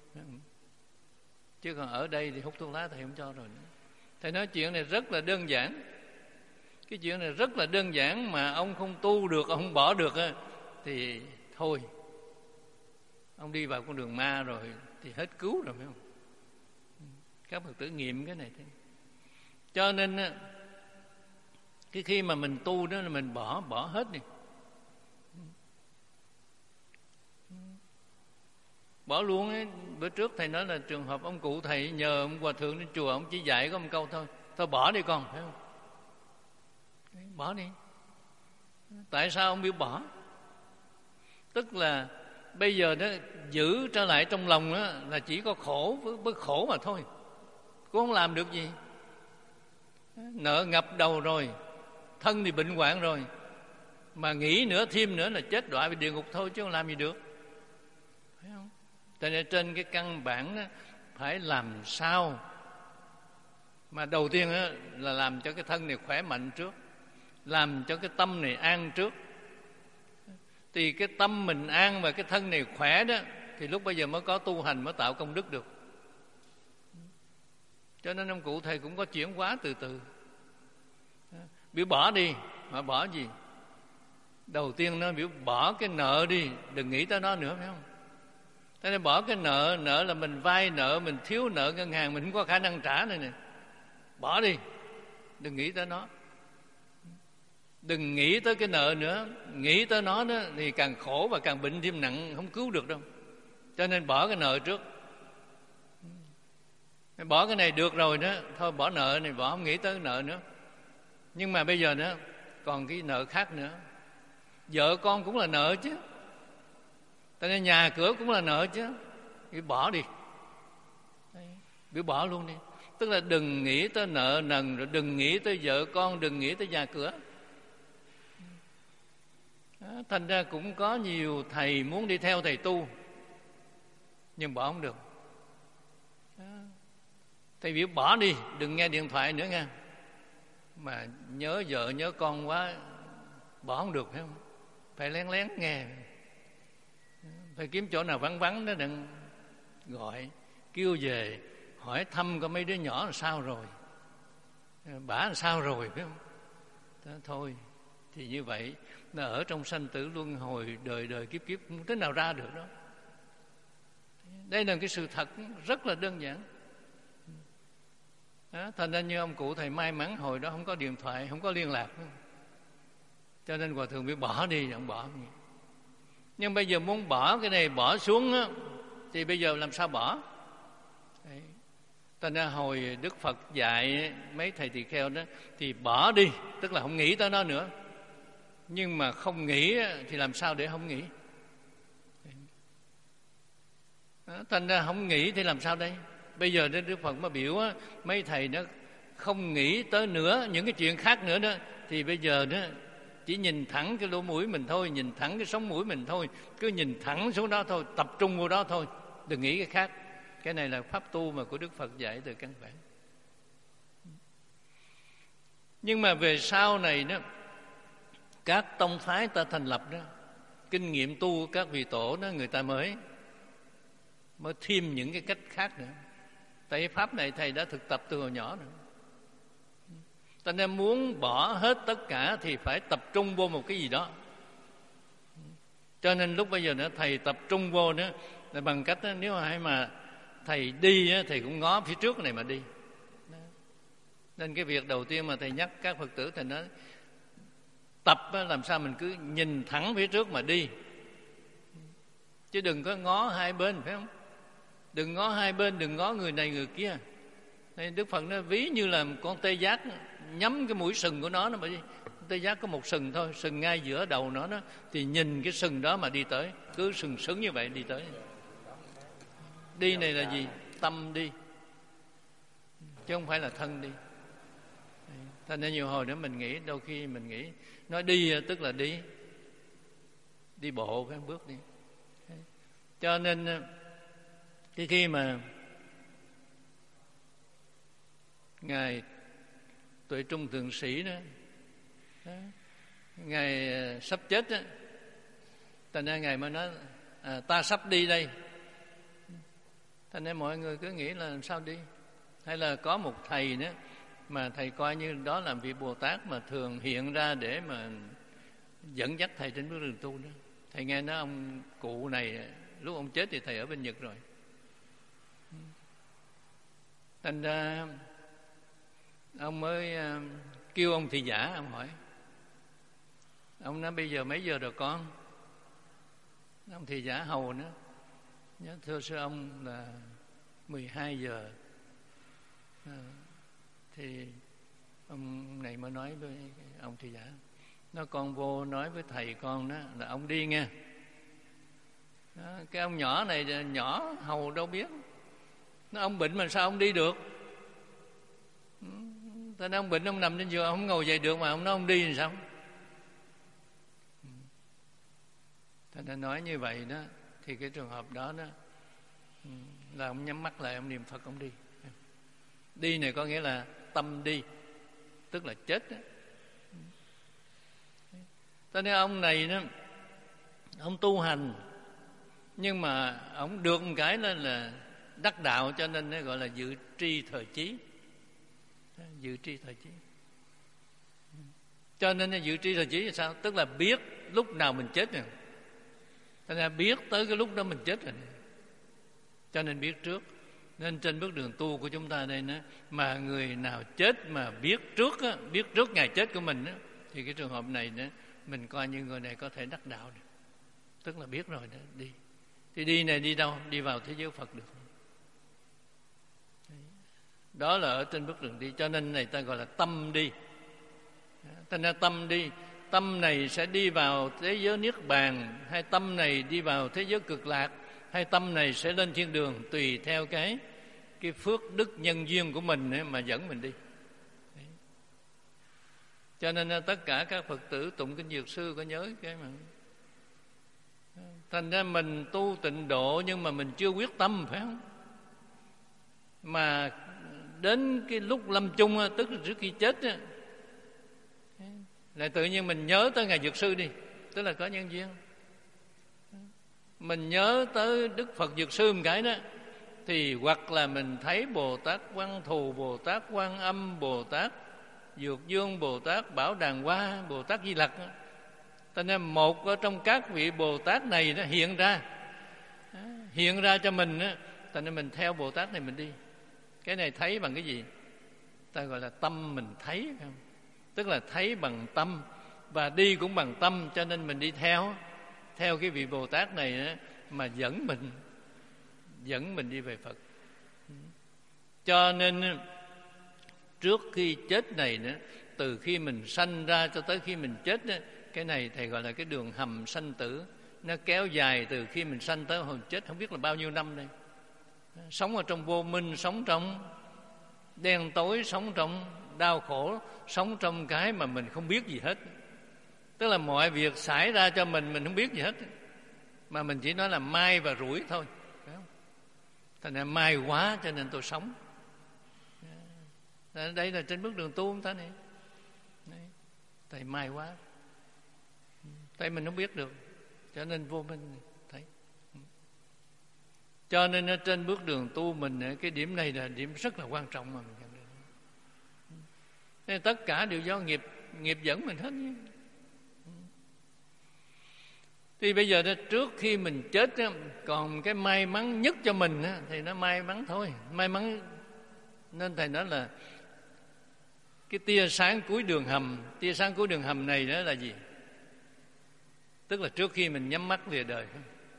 chứ còn ở đây thì hút thuốc lá thầy không cho rồi. Thầy nói chuyện này rất là đơn giản. Cái chuyện này rất là đơn giản mà ông không tu được, ông không bỏ được thì thôi, ông đi vào con đường ma rồi thì hết cứu rồi, phải không? Các Phật tử nghiệm cái này thế. Cho nên cái khi mà mình tu đó là mình bỏ bỏ hết đi, bỏ luôn ấy. Bữa trước thầy nói là trường hợp ông cụ thầy nhờ ông hòa thượng đến chùa, ông chỉ dạy có một câu thôi: thôi bỏ đi con, phải không? Bỏ đi. Tại sao ông biết bỏ? Tức là bây giờ đó giữ trở lại trong lòng đó là chỉ có khổ với, với khổ mà thôi, cũng không làm được gì. Nợ ngập đầu rồi, thân thì bệnh hoạn rồi, mà nghĩ nữa thêm nữa là chết đọa về địa ngục thôi, chứ không làm gì được, phải không? Cho nên trên cái căn bản đó, phải làm sao mà đầu tiên đó, là làm cho cái thân này khỏe mạnh trước, làm cho cái tâm này an trước. Thì cái tâm mình an và cái thân này khỏe đó, thì lúc bây giờ mới có tu hành, mới tạo công đức được. Cho nên ông cụ thầy cũng có chuyển hóa từ từ. Biểu bỏ đi, mà bỏ gì? Đầu tiên nó biểu bỏ cái nợ đi, đừng nghĩ tới nó nữa, phải không? Thế nên bỏ cái nợ, nợ là mình vay nợ, mình thiếu nợ ngân hàng, mình không có khả năng trả này nè. Bỏ đi, đừng nghĩ tới nó. Đừng nghĩ tới cái nợ nữa. Nghĩ tới nó đó thì càng khổ và càng bệnh thêm nặng, không cứu được đâu. Cho nên bỏ cái nợ trước. Bỏ cái này được rồi đó, thôi bỏ nợ này, bỏ, không nghĩ tới cái nợ nữa. Nhưng mà bây giờ nữa còn cái nợ khác nữa. Vợ con cũng là nợ chứ, cho nên nhà cửa cũng là nợ chứ. Bị bỏ đi, bị bỏ luôn đi. Tức là đừng nghĩ tới nợ nần, rồi đừng nghĩ tới vợ con, đừng nghĩ tới nhà cửa. Đó, thành ra cũng có nhiều thầy muốn đi theo thầy tu, nhưng bỏ không được. Đó. Thầy biểu bỏ đi, đừng nghe điện thoại nữa nha. Mà nhớ vợ nhớ con quá, bỏ không được, phải không? Phải lén lén nghe, phải kiếm chỗ nào vắng vắng đó, đừng gọi kêu về hỏi thăm có mấy đứa nhỏ là sao rồi, bả là sao rồi, phải không? Đó, thôi thì như vậy nó ở trong sanh tử luân hồi đời đời kiếp kiếp, không thế nào ra được đó. Đây là cái sự thật rất là đơn giản. Đó, thành ra như ông cụ thầy may mắn hồi đó không có điện thoại, không có liên lạc, cho nên hòa thượng bị bỏ đi, ông bỏ. Nhưng bây giờ muốn bỏ cái này bỏ xuống á, thì bây giờ làm sao bỏ? Đấy. Thành ra hồi Đức Phật dạy mấy thầy tỳ kheo đó thì bỏ đi, tức là không nghĩ tới nó nữa. Nhưng mà không nghĩ thì làm sao để không nghĩ? Đó, thành ra không nghĩ thì làm sao đây? Bây giờ Đức Phật mới biểu á, mấy thầy nó không nghĩ tới nữa những cái chuyện khác nữa đó, thì bây giờ đó chỉ nhìn thẳng cái lỗ mũi mình thôi, nhìn thẳng cái sống mũi mình thôi, cứ nhìn thẳng xuống đó thôi, tập trung vào đó thôi, đừng nghĩ cái khác. Cái này là pháp tu mà của Đức Phật dạy từ căn bản. Nhưng mà về sau này đó, các tông phái ta thành lập đó, kinh nghiệm tu của các vị tổ đó, người ta mới mới thêm những cái cách khác nữa. Tại pháp này thầy đã thực tập từ hồi nhỏ rồi. Ta nên muốn bỏ hết tất cả thì phải tập trung vô một cái gì đó. Cho nên lúc bây giờ nữa thầy tập trung vô nữa là bằng cách đó, nếu ai mà thầy đi thầy cũng ngó phía trước này mà đi. Nên cái việc đầu tiên mà thầy nhắc các Phật tử, thầy nói tập làm sao mình cứ nhìn thẳng phía trước mà đi, chứ đừng có ngó hai bên, phải không? Đừng ngó hai bên, đừng ngó người này người kia. Nên Đức Phật nói ví như là con tê giác nhắm cái mũi sừng của nó, nó mà đi. Tê giác có một sừng thôi, sừng ngay giữa đầu nó đó, thì nhìn cái sừng đó mà đi tới, cứ sừng sững như vậy đi tới. Đi này là gì? Tâm đi, chứ không phải là thân đi. Thành nên nhiều hồi nữa mình nghĩ, đôi khi mình nghĩ nói đi tức là đi đi bộ, phải bước đi. Cho nên cái khi mà Ngài Tuệ Trung Thượng Sĩ đó, đó Ngài sắp chết đó, thành ra Ngài mới nói à, ta sắp đi đây. Thành nên mọi người cứ nghĩ là làm sao đi. Hay là có một thầy nữa mà thầy coi như đó là vị Bồ Tát mà thường hiện ra để mà dẫn dắt thầy trên bước đường tu đó. Thầy nghe nói ông cụ này lúc ông chết thì thầy ở bên Nhật rồi. Thành ra ông mới kêu ông thị giả, ông hỏi. Ông nói bây giờ mấy giờ rồi con? Ông thị giả hầu nữa. Nhớ thưa sư ông là mười hai giờ. À, thì ông này mới nói với ông thị giả, nó con vô nói với thầy con đó là ông đi nghe. Đó, cái ông nhỏ này nhỏ hầu đâu biết, nó ông bệnh mà sao ông đi được? Thế nên ông bệnh ông nằm trên giường, ông không ngồi dậy được mà ông nói ông đi thì sao? Thế nên nói như vậy đó, thì cái trường hợp đó đó là ông nhắm mắt lại, ông niệm Phật, ông đi. Đi này có nghĩa là tâm đi, tức là chết đó. Cho nên ông này đó, ông tu hành, nhưng mà ông được một cái là, là đắc đạo, cho nên nó gọi là dự tri thời chí. Dự tri thời chí. Cho nên dự tri thời chí là sao? Tức là biết lúc nào mình chết rồi. Cho nên biết tới cái lúc đó mình chết rồi. Cho nên biết trước. Nên trên bước đường tu của chúng ta đây đó, mà người nào chết mà biết trước á, biết trước ngày chết của mình á, thì cái trường hợp này đó, mình coi như người này có thể đắc đạo được. Tức là biết rồi đó, đi. Thì đi này đi đâu? Đi vào thế giới Phật được. Đó là ở trên bước đường đi. Cho nên này ta gọi là tâm đi. Ta nói tâm đi. Tâm này sẽ đi vào thế giới Niết Bàn, hay tâm này đi vào thế giới Cực Lạc, hay tâm này sẽ lên thiên đường, tùy theo cái cái phước đức nhân duyên của mình ấy mà dẫn mình đi. Đấy. Cho nên tất cả các Phật tử tụng kinh Dược Sư có nhớ cái mà. Thành ra mình tu tịnh độ nhưng mà mình chưa quyết tâm, phải không? Mà đến cái lúc lâm chung, tức là trước khi chết, lại tự nhiên mình nhớ tới Ngài Dược Sư đi, tức là có nhân duyên. Mình nhớ tới Đức Phật Dược Sư một cái đó, thì hoặc là mình thấy Bồ Tát Văn Thù, Bồ Tát Quan Âm, Bồ Tát Dược Dương, Bồ Tát Bảo Đàn Hoa, Bồ Tát Di Lặc. Cho nên một ở trong các vị Bồ Tát này nó hiện ra, hiện ra cho mình. Cho nên mình theo Bồ Tát này mình đi. Cái này thấy bằng cái gì? Ta gọi là tâm mình thấy, phải không? Tức là thấy bằng tâm, và đi cũng bằng tâm. Cho nên mình đi theo theo cái vị Bồ Tát này đó, mà dẫn mình dẫn mình đi về Phật. Cho nên trước khi chết này nữa, từ khi mình sanh ra cho tới khi mình chết đó, cái này thầy gọi là cái đường hầm sanh tử. Nó kéo dài từ khi mình sanh tới hồi chết, không biết là bao nhiêu năm đây. Sống ở trong vô minh, sống trong đen tối, sống trong đau khổ, sống trong cái mà mình không biết gì hết. Tức là mọi việc xảy ra cho mình, mình không biết gì hết, mà mình chỉ nói là may và rủi thôi. Thành ra may quá cho nên tôi sống. Đây là trên bước đường tu chúng ta này. Thầy may quá, tại mình không biết được, cho nên vô minh thấy. Cho nên trên bước đường tu mình, cái điểm này là điểm rất là quan trọng mà mình nhận được. Nên tất cả đều do nghiệp nghiệp dẫn mình hết. Thì bây giờ đó, trước khi mình chết, còn cái may mắn nhất cho mình thì nó may mắn thôi. May mắn nên thầy nói là cái tia sáng cuối đường hầm. Tia sáng cuối đường hầm này đó là gì? Tức là trước khi mình nhắm mắt lìa đời.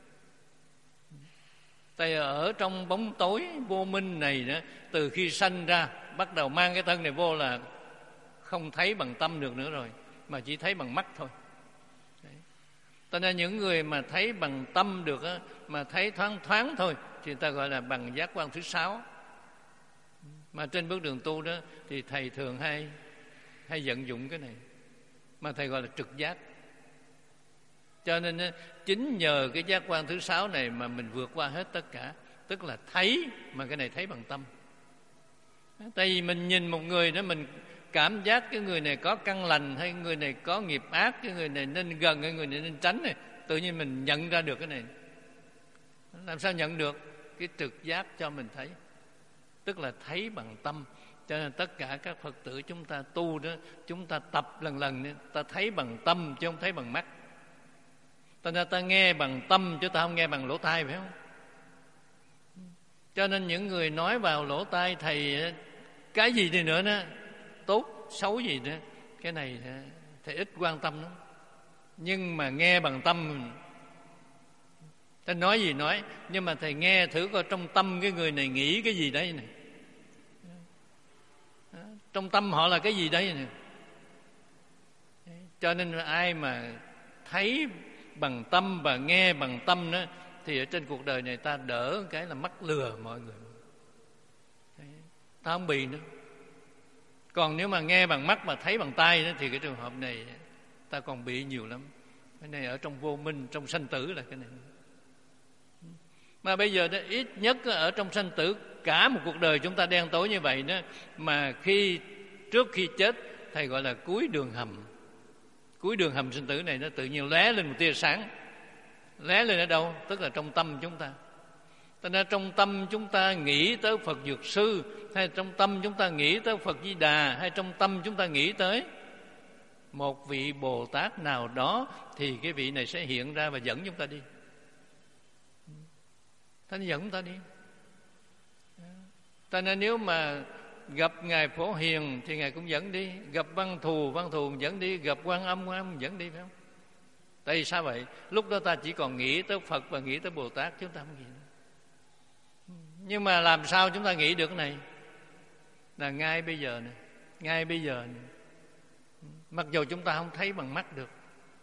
Tại ở trong bóng tối vô minh này đó, từ khi sanh ra bắt đầu mang cái thân này vô là không thấy bằng tâm được nữa rồi, mà chỉ thấy bằng mắt thôi. Cho nên những người mà thấy bằng tâm được á, mà thấy thoáng thoáng thôi thì người ta gọi là bằng giác quan thứ sáu. Mà trên bước đường tu đó thì thầy thường hay hay vận dụng cái này, mà thầy gọi là trực giác. Cho nên á, chính nhờ cái giác quan thứ sáu này mà mình vượt qua hết tất cả. Tức là thấy, mà cái này thấy bằng tâm. Tại vì mình nhìn một người đó, mình cảm giác cái người này có căn lành hay người này có nghiệp ác, cái người này nên gần hay người này nên tránh này, tự nhiên mình nhận ra được cái này. Làm sao nhận được? Cái trực giác cho mình thấy, tức là thấy bằng tâm. Cho nên tất cả các Phật tử chúng ta tu đó, chúng ta tập lần lần ta thấy bằng tâm chứ không thấy bằng mắt. Cho nên ta nghe bằng tâm chứ ta không nghe bằng lỗ tai, phải không? Cho nên những người nói vào lỗ tai thầy cái gì đi nữa đó, tốt xấu gì nữa, cái này thầy ít quan tâm lắm. Nhưng mà nghe bằng tâm, ta nói gì nói, nhưng mà thầy nghe thử coi trong tâm cái người này nghĩ cái gì đấy này, trong tâm họ là cái gì đấy này. Cho nên ai mà thấy bằng tâm và nghe bằng tâm đó, thì ở trên cuộc đời này ta đỡ cái là mắc lừa mọi người, ta không bị nữa. Còn nếu mà nghe bằng mắt mà thấy bằng tai đó, thì cái trường hợp này ta còn bị nhiều lắm. Cái này ở trong vô minh, trong sanh tử là cái này. Mà bây giờ đó, ít nhất ở trong sanh tử, cả một cuộc đời chúng ta đen tối như vậy đó, mà khi trước khi chết thầy gọi là cuối đường hầm. Cuối đường hầm sinh tử này nó tự nhiên lóe lên một tia sáng. Lóe lên ở đâu? Tức là trong tâm chúng ta. Cho nên trong tâm chúng ta nghĩ tới Phật Dược Sư, hay trong tâm chúng ta nghĩ tới Phật Di Đà, hay trong tâm chúng ta nghĩ tới một vị Bồ Tát nào đó, thì cái vị này sẽ hiện ra và dẫn chúng ta đi. Nó dẫn chúng ta đi. Cho nên nếu mà gặp Ngài Phổ Hiền thì Ngài cũng dẫn đi, gặp Văn Thù, Văn Thù dẫn đi, gặp Quan Âm, Quan Âm dẫn đi, phải không? Tại vì sao vậy? Lúc đó ta chỉ còn nghĩ tới Phật và nghĩ tới Bồ Tát, chúng ta không nghĩ nữa. Nhưng mà làm sao chúng ta nghĩ được cái này? Là ngay bây giờ này, ngay bây giờ này. Mặc dù chúng ta không thấy bằng mắt được,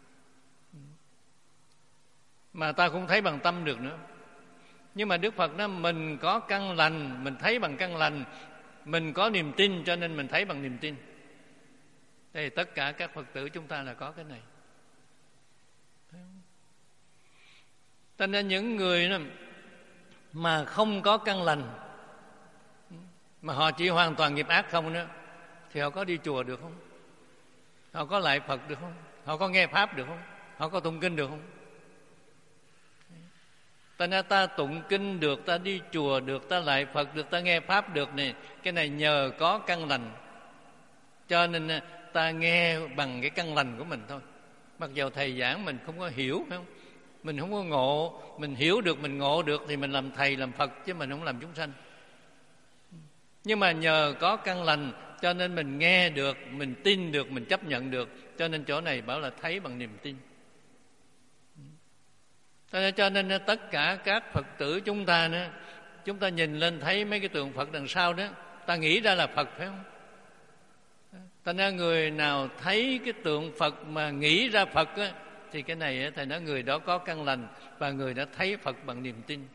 mà ta cũng thấy bằng tâm được nữa. Nhưng mà Đức Phật nói mình có căn lành, mình thấy bằng căn lành. Mình có niềm tin cho nên mình thấy bằng niềm tin. Đây tất cả các Phật tử chúng ta là có cái này. Cho nên những người mà không có căn lành, mà họ chỉ hoàn toàn nghiệp ác không nữa, thì họ có đi chùa được không? Họ có lại Phật được không? Họ có nghe Pháp được không? Họ có tụng kinh được không? Ta nói ta tụng kinh được, ta đi chùa được, ta lại Phật được, ta nghe Pháp được này, cái này nhờ có căn lành. Cho nên ta nghe bằng cái căn lành của mình thôi. Mặc dù thầy giảng mình không có hiểu, phải không? Mình không có ngộ, mình hiểu được, mình ngộ được thì mình làm thầy, làm Phật, chứ mình không làm chúng sanh. Nhưng mà nhờ có căn lành cho nên mình nghe được, mình tin được, mình chấp nhận được. Cho nên chỗ này bảo là thấy bằng niềm tin. Cho nên tất cả các Phật tử chúng ta nữa, chúng ta nhìn lên thấy mấy cái tượng Phật đằng sau đó, ta nghĩ ra là Phật, phải không? Ta nói người nào thấy cái tượng Phật mà nghĩ ra Phật á, thì cái này thầy nói người đó có căn lành và người đã thấy Phật bằng niềm tin.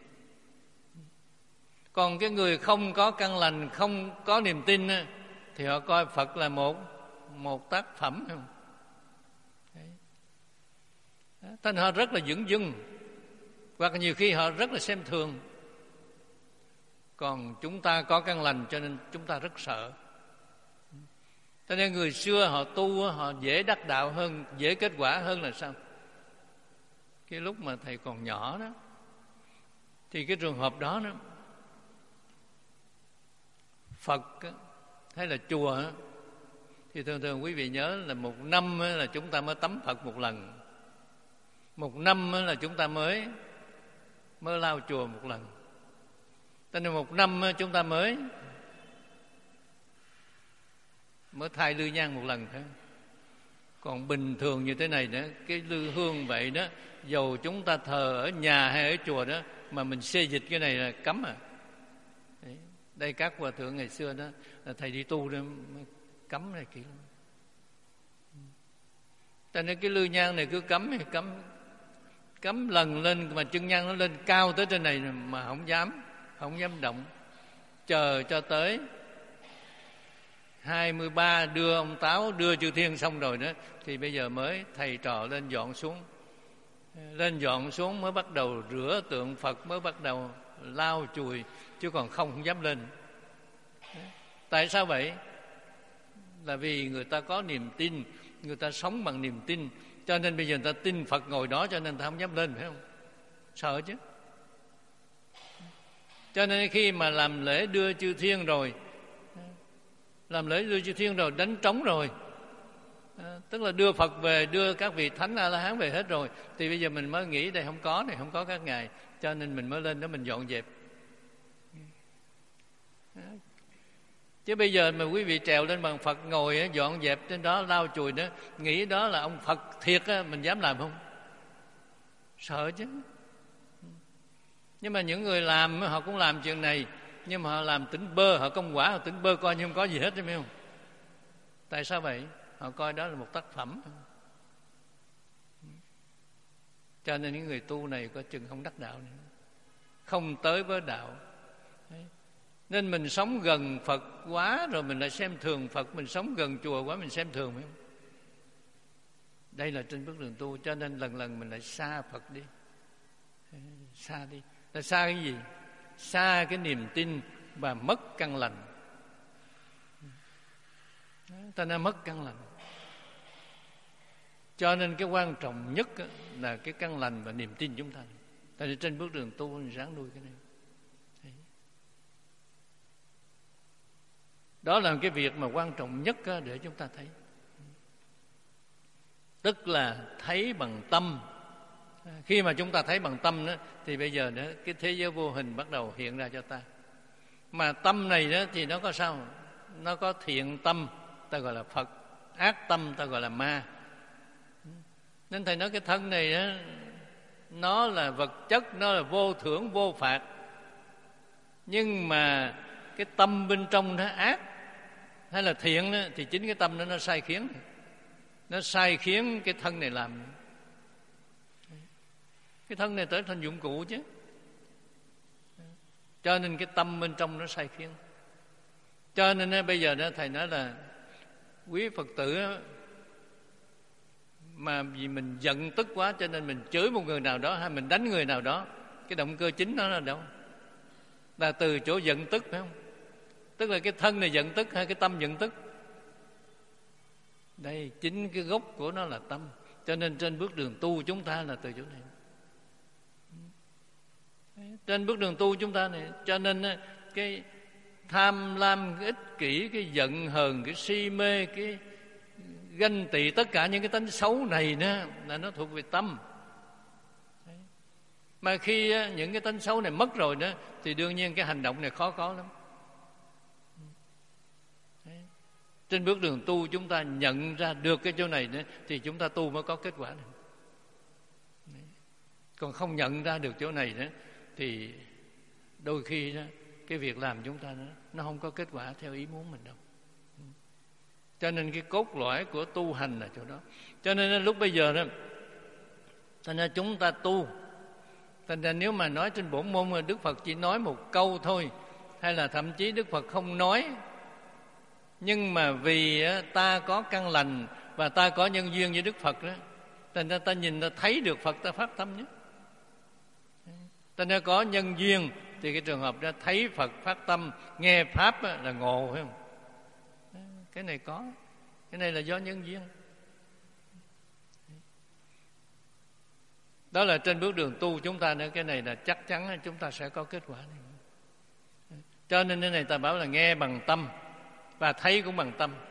Còn cái người không có căn lành, không có niềm tin á, thì họ coi Phật là một một tác phẩm, không? Thành họ rất là dửng dưng, hoặc nhiều khi họ rất là xem thường. Còn chúng ta có căn lành cho nên chúng ta rất sợ. Cho nên người xưa họ tu, họ dễ đắc đạo hơn, dễ kết quả hơn là sao? Cái lúc mà thầy còn nhỏ đó, thì cái trường hợp đó đó, Phật hay là chùa, thì thường thường quý vị nhớ là một năm là chúng ta mới tắm Phật một lần, một năm là chúng ta mới mới lau chùa một lần. Cho nên một năm chúng ta mới mới thay lư nhang một lần thôi. Còn bình thường như thế này đó, cái lư hương vậy đó, dầu chúng ta thờ ở nhà hay ở chùa đó, mà mình xê dịch cái này là cấm à. Đấy. Đây các hòa thượng ngày xưa đó, thầy đi tu đó cấm này kia. Cho nên cái lư nhang này cứ cấm thì cấm cấm lần lên, mà chân nhang nó lên cao tới trên này mà không dám không dám động. Chờ cho tới hai mươi ba đưa ông Táo, đưa chư Thiên xong rồi đó, thì bây giờ mới thầy trò lên dọn xuống. Lên dọn xuống mới bắt đầu rửa tượng Phật, mới bắt đầu lau chùi, chứ còn không, không dám lên. Tại sao vậy? Là vì người ta có niềm tin, người ta sống bằng niềm tin, cho nên bây giờ người ta tin Phật ngồi đó, cho nên người ta không dám lên, phải không? Sợ chứ. Cho nên khi mà làm lễ đưa chư Thiên rồi, làm lễ đưa chư Thiên rồi, đánh trống rồi, à, tức là đưa Phật về, đưa các vị Thánh A-la-hán về hết rồi, thì bây giờ mình mới nghĩ đây không có, này không có các ngài, cho nên mình mới lên đó mình dọn dẹp. Chứ bây giờ mà quý vị trèo lên bằng Phật ngồi dọn dẹp trên đó, lau chùi đó, nghĩ đó là ông Phật thiệt á, mình dám làm không? Sợ chứ. Nhưng mà những người làm họ cũng làm chuyện này, nhưng mà họ làm tỉnh bơ, họ công quả, họ tỉnh bơ coi như không có gì hết, phải không? Tại sao vậy? Họ coi đó là một tác phẩm. Cho nên những người tu này có chừng không đắc đạo nữa, không tới với đạo. Đấy. Nên mình sống gần Phật quá rồi mình lại xem thường Phật, mình sống gần chùa quá mình xem thường, phải không? Đây là trên bước đường tu, cho nên lần lần mình lại xa Phật đi. Xa đi. Là xa cái gì? Xa cái niềm tin và mất căn lành. Ta đã mất căn lành. Cho nên cái quan trọng nhất là cái căn lành và niềm tin chúng ta. Tại vì trên bước đường tu mình ráng nuôi cái này. Đó là cái việc mà quan trọng nhất để chúng ta thấy. Tức là thấy bằng tâm. Khi mà chúng ta thấy bằng tâm đó, thì bây giờ đó, cái thế giới vô hình bắt đầu hiện ra cho ta. Mà tâm này đó, thì nó có sao? Nó có thiện tâm, ta gọi là Phật. Ác tâm, ta gọi là ma. Nên thầy nói cái thân này đó, nó là vật chất, nó là vô thưởng, vô phạt. Nhưng mà cái tâm bên trong nó ác hay là thiện đó, thì chính cái tâm đó nó sai khiến. Nó sai khiến cái thân này làm. Cái thân này trở thành dụng cụ chứ. Cho nên cái tâm bên trong nó sai khiến. Cho nên bây giờ đó, thầy nói là quý Phật tử mà vì mình giận tức quá cho nên mình chửi một người nào đó hay mình đánh người nào đó, cái động cơ chính đó là đâu? Là từ chỗ giận tức, phải không? Tức là cái thân này giận tức hay cái tâm giận tức? Đây, chính cái gốc của nó là tâm. Cho nên trên bước đường tu chúng ta là từ chỗ này. Trên bước đường tu chúng ta này, cho nên cái tham lam, cái ích kỷ, cái giận hờn, cái si mê, cái ganh tị, tất cả những cái tánh xấu này nữa là nó thuộc về tâm. Mà khi những cái tánh xấu này mất rồi đó, thì đương nhiên cái hành động này khó có lắm. Trên bước đường tu chúng ta nhận ra được cái chỗ này nữa, thì chúng ta tu mới có kết quả được. Còn không nhận ra được chỗ này nữa, thì đôi khi đó, cái việc làm chúng ta đó, nó không có kết quả theo ý muốn mình đâu. Cho nên cái cốt lõi của tu hành là chỗ đó. Cho nên lúc bây giờ đó, thành ra chúng ta tu, thành ra nếu mà nói trên bổn môn mà Đức Phật chỉ nói một câu thôi, hay là thậm chí Đức Phật không nói, nhưng mà vì ta có căn lành và ta có nhân duyên với Đức Phật đó, Thành ra ta nhìn ta thấy được Phật, ta phát tâm nhé. Thành ra có nhân duyên thì cái trường hợp đó thấy Phật phát tâm, nghe pháp là ngộ, phải không? Cái này có, cái này là do nhân duyên. Đó là trên bước đường tu chúng ta nữa. Cái này là chắc chắn chúng ta sẽ có kết quả này. Cho nên cái này ta bảo là nghe bằng tâm và thấy cũng bằng tâm.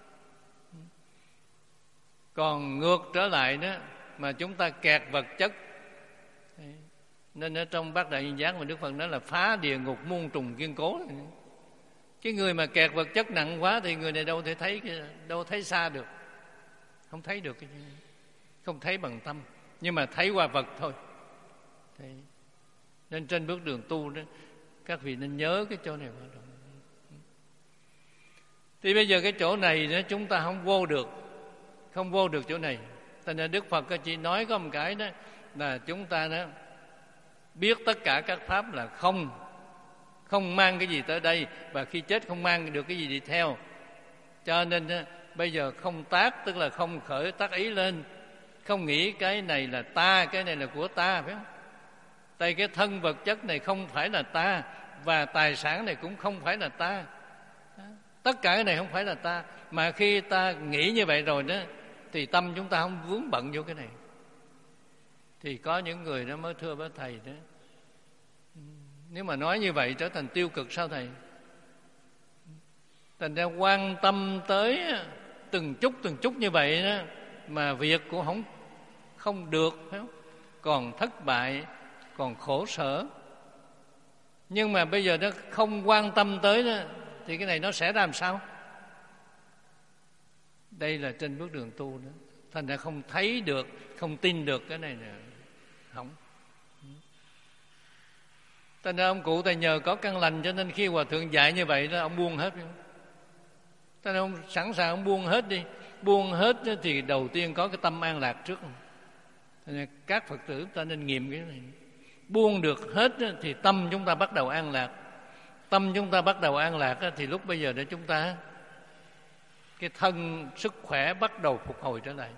Còn ngược trở lại đó mà chúng ta kẹt vật chất, nên ở trong Bát Đại Nhân Giác mà Đức Phật nói là phá địa ngục muôn trùng kiên cố. Cái người mà kẹt vật chất nặng quá thì người này đâu thể thấy, đâu thấy xa được, không thấy được cái gì, không thấy bằng tâm, nhưng mà thấy qua vật thôi. Thế nên trên bước đường tu đó, các vị nên nhớ cái chỗ này. Thì bây giờ cái chỗ này đó chúng ta không vô được, không vô được chỗ này. Thành ra Đức Phật chỉ nói có một cái đó là chúng ta đó biết tất cả các pháp là không, không mang cái gì tới đây, và khi chết không mang được cái gì đi theo. Cho nên đó, bây giờ không tác, tức là không khởi tác ý lên, không nghĩ cái này là ta, cái này là của ta, phải không? Tại cái thân vật chất này không phải là ta, và tài sản này cũng không phải là ta. Tất cả cái này không phải là ta. Mà khi ta nghĩ như vậy rồi đó thì tâm chúng ta không vướng bận vô cái này. Thì có những người đó mới thưa với thầy đó, nếu mà nói như vậy trở thành tiêu cực sao thầy? Thành ra quan tâm tới từng chút từng chút như vậy đó, mà việc cũng không không được, phải không? Còn thất bại, còn khổ sở. Nhưng mà bây giờ nó không quan tâm tới đó, thì cái này nó sẽ làm sao? Đây là trên bước đường tu đó. Thành ra không thấy được, không tin được cái này là không. Thành ra ông cụ thầy nhờ có căn lành, cho nên khi Hòa Thượng dạy như vậy đó, ông buông hết. Thành ra ông sẵn sàng ông buông hết đi. Buông hết thì đầu tiên có cái tâm an lạc trước. Thành ra các Phật tử ta nên nghiệm cái này. Buông được hết thì tâm chúng ta bắt đầu an lạc. Tâm chúng ta bắt đầu an lạc thì lúc bây giờ để chúng ta, cái thân sức khỏe bắt đầu phục hồi trở lại.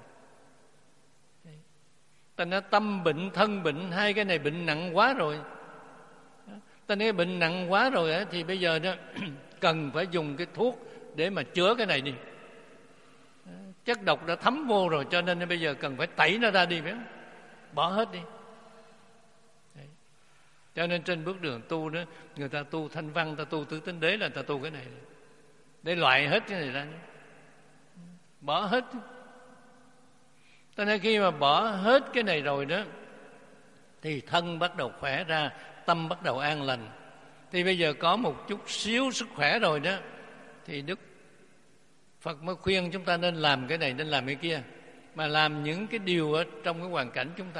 Thành ra tâm bệnh, thân bệnh, hai cái này bệnh nặng quá rồi. Thành ra bệnh nặng quá rồi thì bây giờ đó cần phải dùng cái thuốc để mà chữa cái này đi. Chất độc đã thấm vô rồi, cho nên bây giờ cần phải tẩy nó ra đi, phải không? Bỏ hết đi. Đấy. Cho nên trên bước đường tu đó, người ta tu thanh văn, ta tu tứ tinh đế là ta tu cái này, để loại hết cái này ra, bỏ hết. Cho nên khi mà bỏ hết cái này rồi đó thì thân bắt đầu khỏe ra, tâm bắt đầu an lành. Thì bây giờ có một chút xíu sức khỏe rồi đó thì Đức Phật mới khuyên chúng ta nên làm cái này, nên làm cái kia, mà làm những cái điều ở trong cái hoàn cảnh chúng ta.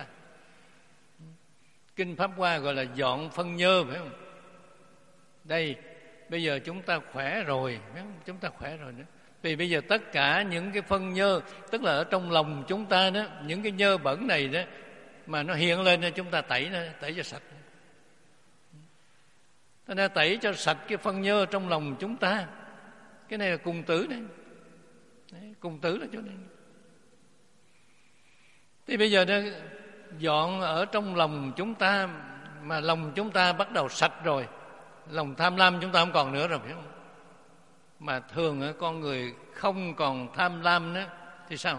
Kinh Pháp Hoa gọi là dọn phân nhơ, phải không? Đây, bây giờ chúng ta khỏe rồi, phải không? Chúng ta khỏe rồi đó. Vì bây giờ tất cả những cái phân nhơ, tức là ở trong lòng chúng ta đó, những cái nhơ bẩn này đó mà nó hiện lên, chúng ta tẩy nó, tẩy cho sạch. Ta đã tẩy cho sạch cái phân nhơ trong lòng chúng ta. Cái này là cùng tử đấy. Đấy, cùng tử là chỗ này. Thì bây giờ nó dọn ở trong lòng chúng ta, mà lòng chúng ta bắt đầu sạch rồi, lòng tham lam chúng ta không còn nữa rồi, phải không? Mà thường con người không còn tham lam nữa thì sao?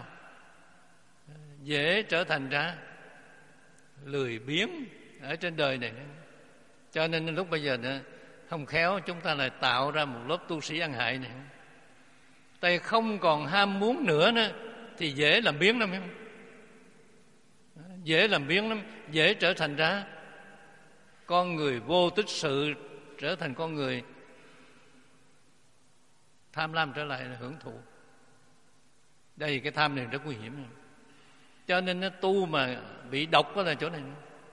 Dễ trở thành ra lười biếng ở trên đời này. Cho nên lúc bây giờ nữa, không khéo chúng ta lại tạo ra một lớp tu sĩ ăn hại này. Tại không còn ham muốn nữa, nữa thì dễ làm biếng lắm, phải không? Dễ làm biếng lắm, dễ trở thành ra con người vô tích sự, trở thành con người tham lam trở lại là hưởng thụ. Đây, cái tham này rất nguy hiểm. Cho nên nó tu mà bị độc đó là chỗ này.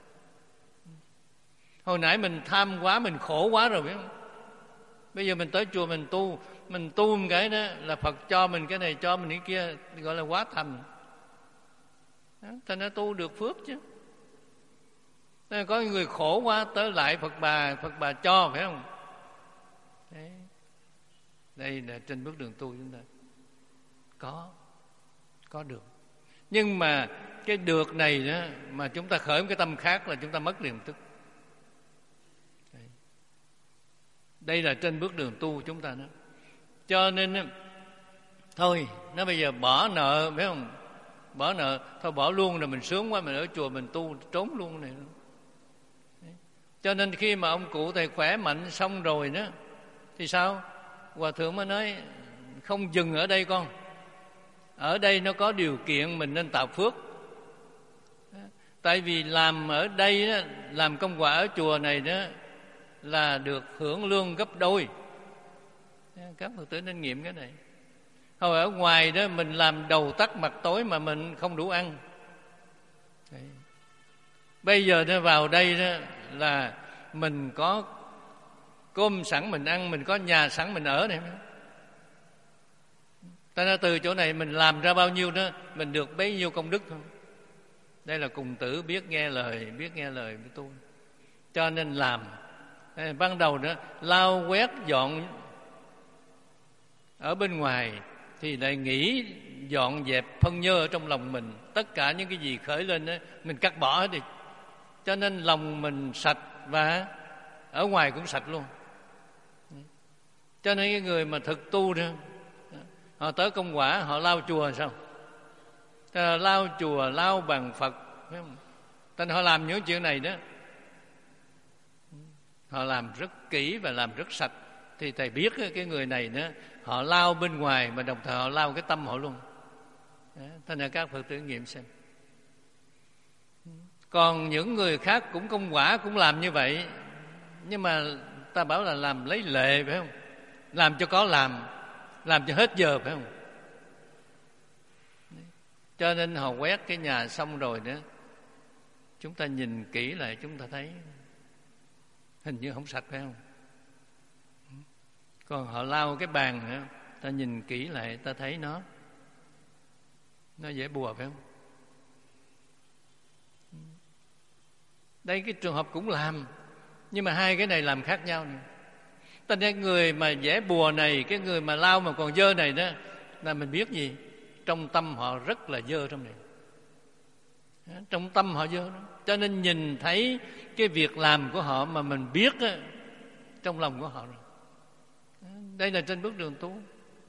Hồi nãy mình tham quá, mình khổ quá rồi, biết không? Bây giờ mình tới chùa mình tu, mình tu một cái đó là Phật cho mình cái này, cho mình cái kia, gọi là quá thành. Thành ra tu được phước chứ. Nên có người khổ quá tới lại Phật bà, Phật bà cho, phải không? Đấy. Đây là trên bước đường tu chúng ta có có được. Nhưng mà cái được này đó mà chúng ta khởi một cái tâm khác là chúng ta mất liền tức. Đây là trên bước đường tu chúng ta đó. Cho nên thôi, nó bây giờ bỏ nợ, phải không? Bỏ nợ, thôi bỏ luôn rồi, mình sướng quá, mình ở chùa mình tu trốn luôn này. Cho nên khi mà ông cụ thầy khỏe mạnh xong rồi đó thì sao? Hòa thượng mới nói không dừng ở đây con. Ở đây nó có điều kiện mình nên tạo phước. Tại vì làm ở đây đó, làm công quả ở chùa này đó là được hưởng lương gấp đôi. Các Phật tử nên nghiệm cái này. Hồi ở ngoài đó mình làm đầu tắt mặt tối mà mình không đủ ăn. Đấy. Bây giờ nó vào đây đó là mình có cơm sẵn mình ăn, mình có nhà sẵn mình ở này. Ta nói từ chỗ này mình làm ra bao nhiêu đó mình được bấy nhiêu công đức thôi. Đây là cùng tử biết nghe lời, biết nghe lời với tôi. Cho nên làm. Ban đầu đó lau quét dọn ở bên ngoài thì lại nghĩ dọn dẹp phân nhơ ở trong lòng mình. Tất cả những cái gì khởi lên đó mình cắt bỏ hết đi. Cho nên lòng mình sạch và ở ngoài cũng sạch luôn. Cho nên cái người mà thực tu đó, họ tới công quả họ lau chùa sao? Là lau chùa, lau bàn Phật, phải không? Nên họ làm những chuyện này đó, họ làm rất kỹ và làm rất sạch. Thì thầy biết cái người này đó, họ lau bên ngoài mà đồng thời họ lau cái tâm họ luôn. Thế nên các Phật tử nghiệm xem. Còn những người khác cũng công quả cũng làm như vậy, nhưng mà ta bảo là làm lấy lệ, phải không? Làm cho có làm, làm cho hết giờ, phải không? Cho nên họ quét cái nhà xong rồi đó, chúng ta nhìn kỹ lại chúng ta thấy hình như không sạch, phải không? Còn họ lau cái bàn nữa, ta nhìn kỹ lại ta thấy nó nó dễ bùa, phải không? Đây cái trường hợp cũng làm, nhưng mà hai cái này làm khác nhau này. Ta nói người mà dễ bùa này, cái người mà lau mà còn dơ này đó, là mình biết gì? Trong tâm họ rất là dơ trong này. Trong tâm họ dơ đó. Cho nên nhìn thấy cái việc làm của họ mà mình biết đó, trong lòng của họ rồi. Đây là trên bước đường tu.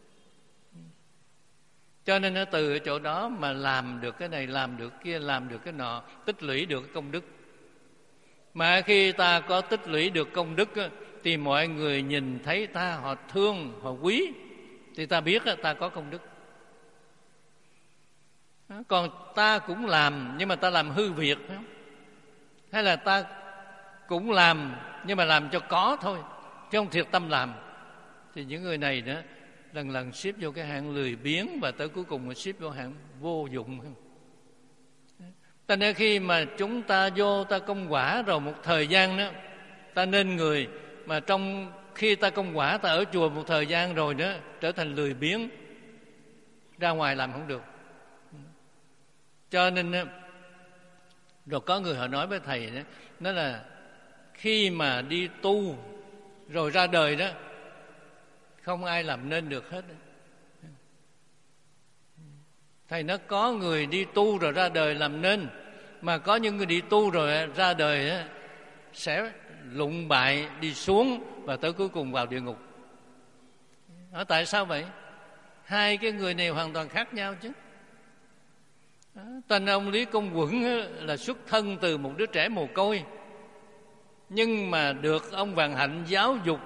Cho nên nó từ ở chỗ đó mà làm được cái này, làm được kia, làm được cái nọ, tích lũy được công đức. Mà khi ta có tích lũy được công đức thì mọi người nhìn thấy ta, họ thương, họ quý, thì ta biết ta có công đức. Còn ta cũng làm nhưng mà ta làm hư việc, phải không? Hay là ta cũng làm nhưng mà làm cho có thôi, chứ không thiệt tâm làm, thì những người này đó lần lần xếp vô cái hạng lười biếng và tới cuối cùng xếp vô hạng vô dụng. Ta nên khi mà chúng ta vô ta công quả rồi một thời gian đó, ta nên người mà trong khi ta công quả, ta ở chùa một thời gian rồi đó trở thành lười biếng, ra ngoài làm không được. Cho nên rồi có người họ nói với thầy đó, nói là khi mà đi tu rồi ra đời đó, không ai làm nên được hết. Thầy nói có người đi tu rồi ra đời làm nên, mà có những người đi tu rồi ra đời đó, sẽ lụng bại đi xuống và tới cuối cùng vào địa ngục. Ở tại sao vậy? Hai cái người này hoàn toàn khác nhau chứ. Tên ông Lý Công Quẩn là xuất thân từ một đứa trẻ mồ côi, nhưng mà được ông Vạn Hạnh giáo dục,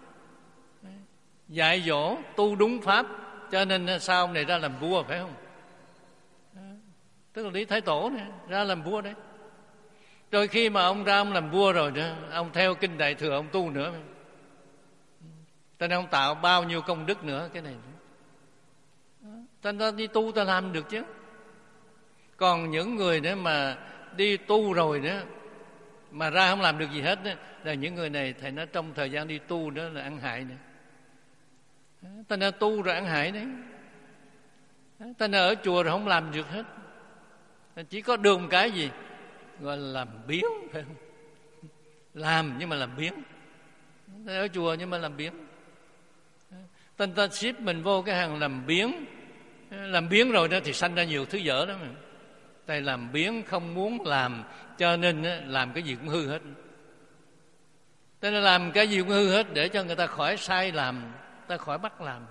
dạy dỗ tu đúng pháp, cho nên sau ông này ra làm vua, phải không? Tức là Lý Thái Tổ này, ra làm vua đấy. Rồi khi mà ông ra ông làm vua rồi đó, ông theo kinh Đại Thừa ông tu nữa, cho nên ông tạo bao nhiêu công đức nữa cái này. Ta đi tu ta làm được chứ. Còn những người đó mà đi tu rồi đó mà ra không làm được gì hết đó, là những người này thầy nói trong thời gian đi tu đó là ăn hại nữa. Ta nói tu rồi ăn hại đấy. Ta nói ở chùa rồi không làm được hết, chỉ có đường cái gì gọi là làm biếng, phải không? Làm nhưng mà làm biếng. Ở chùa nhưng mà làm biếng. Ta, ta xếp mình vô cái hàng làm biếng. Làm biếng rồi đó thì sanh ra nhiều thứ dở đó mà. Tại làm biếng không muốn làm, cho nên làm cái gì cũng hư hết. Cho nên làm cái gì cũng hư hết để cho người ta khỏi sai làm, ta khỏi bắt làm,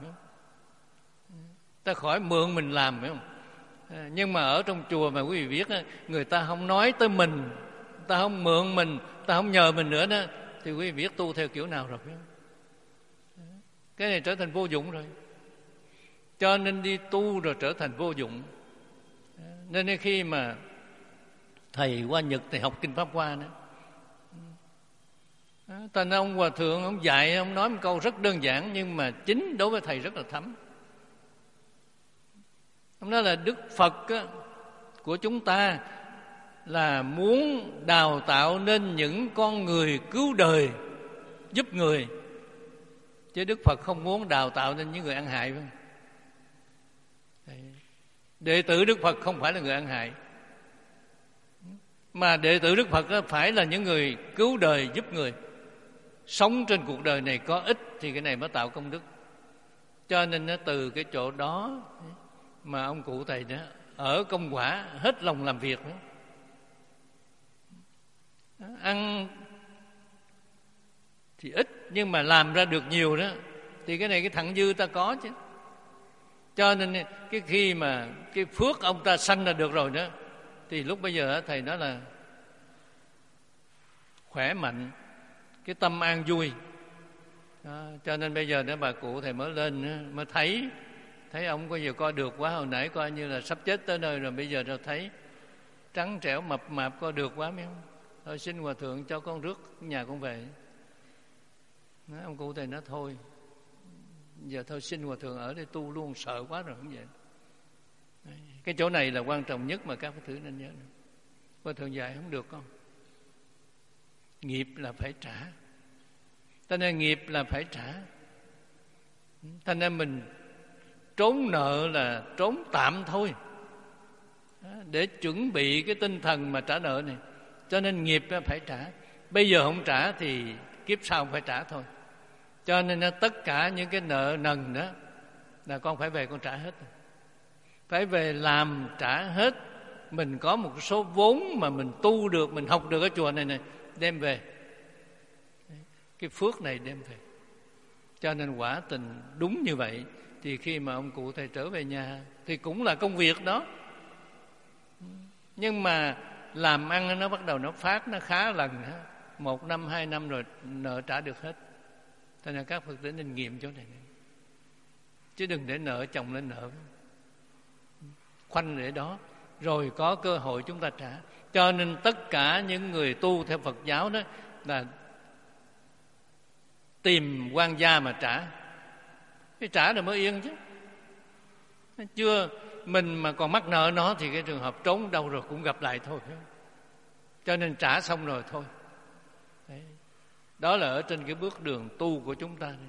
ta khỏi mượn mình làm, phải không? Nhưng mà ở trong chùa mà quý vị biết, người ta không nói tới mình, người ta không mượn mình, người ta không nhờ mình nữa đó, thì quý vị biết tu theo kiểu nào rồi, phải không? Cái này trở thành vô dụng rồi. Cho nên đi tu rồi trở thành vô dụng. Nên khi mà thầy qua Nhật thì học Kinh Pháp Hoa nữa, thành ra ông Hòa Thượng ông dạy, ông nói một câu rất đơn giản, nhưng mà chính đối với thầy rất là thấm. Ông nói là Đức Phật á, của chúng ta là muốn đào tạo nên những con người cứu đời, giúp người, chứ Đức Phật không muốn đào tạo nên những người ăn hại. Đệ tử Đức Phật không phải là người ăn hại, mà đệ tử Đức Phật phải là những người cứu đời, giúp người. Sống trên cuộc đời này có ích thì cái này mới tạo công đức. Cho nên từ cái chỗ đó mà ông cụ thầy đó ở công quả hết lòng làm việc đó. Ăn thì ít nhưng mà làm ra được nhiều đó, thì cái này cái thặng dư ta có chứ. Cho nên cái khi mà cái phước ông ta sanh ra được rồi đó, thì lúc bây giờ thầy nói là khỏe mạnh, cái tâm an vui đó. Cho nên bây giờ đó bà cụ thầy mới lên mới thấy thấy ông có giờ coi được quá. Hồi nãy coi như là sắp chết tới nơi rồi, bây giờ rồi thấy trắng trẻo mập mạp coi được quá mấy không. Thôi xin Hòa Thượng cho con rước nhà con về. Nói, ông cụ thầy nói thôi giờ thôi xin Hòa Thượng ở đây tu luôn, sợ quá rồi không vậy. Cái chỗ này là quan trọng nhất mà các phật tử nên nhớ. Hòa Thượng dạy không được con, nghiệp là phải trả. Cho nên nghiệp là phải trả. Cho nên mình trốn nợ là trốn tạm thôi, để chuẩn bị cái tinh thần mà trả nợ này. Cho nên nghiệp phải trả. Bây giờ không trả thì kiếp sau phải trả thôi. Cho nên tất cả những cái nợ nần đó là con phải về con trả hết. Phải về làm trả hết. Mình có một số vốn mà mình tu được, mình học được ở chùa này này, đem về. Cái phước này đem về. Cho nên quả tình đúng như vậy. Thì khi mà ông cụ thầy trở về nhà thì cũng là công việc đó. Nhưng mà làm ăn nó bắt đầu nó phát, nó khá lần. Một năm, hai năm rồi nợ trả được hết. Cho nên các Phật tử nên nghiệm chỗ này. Chứ đừng để nợ chồng lên nợ. Khoanh để đó. Rồi có cơ hội chúng ta trả. Cho nên tất cả những người tu theo Phật giáo đó là tìm quan gia mà trả. Cái trả rồi mới yên chứ. Chưa mình mà còn mắc nợ nó thì cái trường hợp trốn đâu rồi cũng gặp lại thôi. Cho nên trả xong rồi thôi. Đấy. Đó là ở trên cái bước đường tu của chúng ta.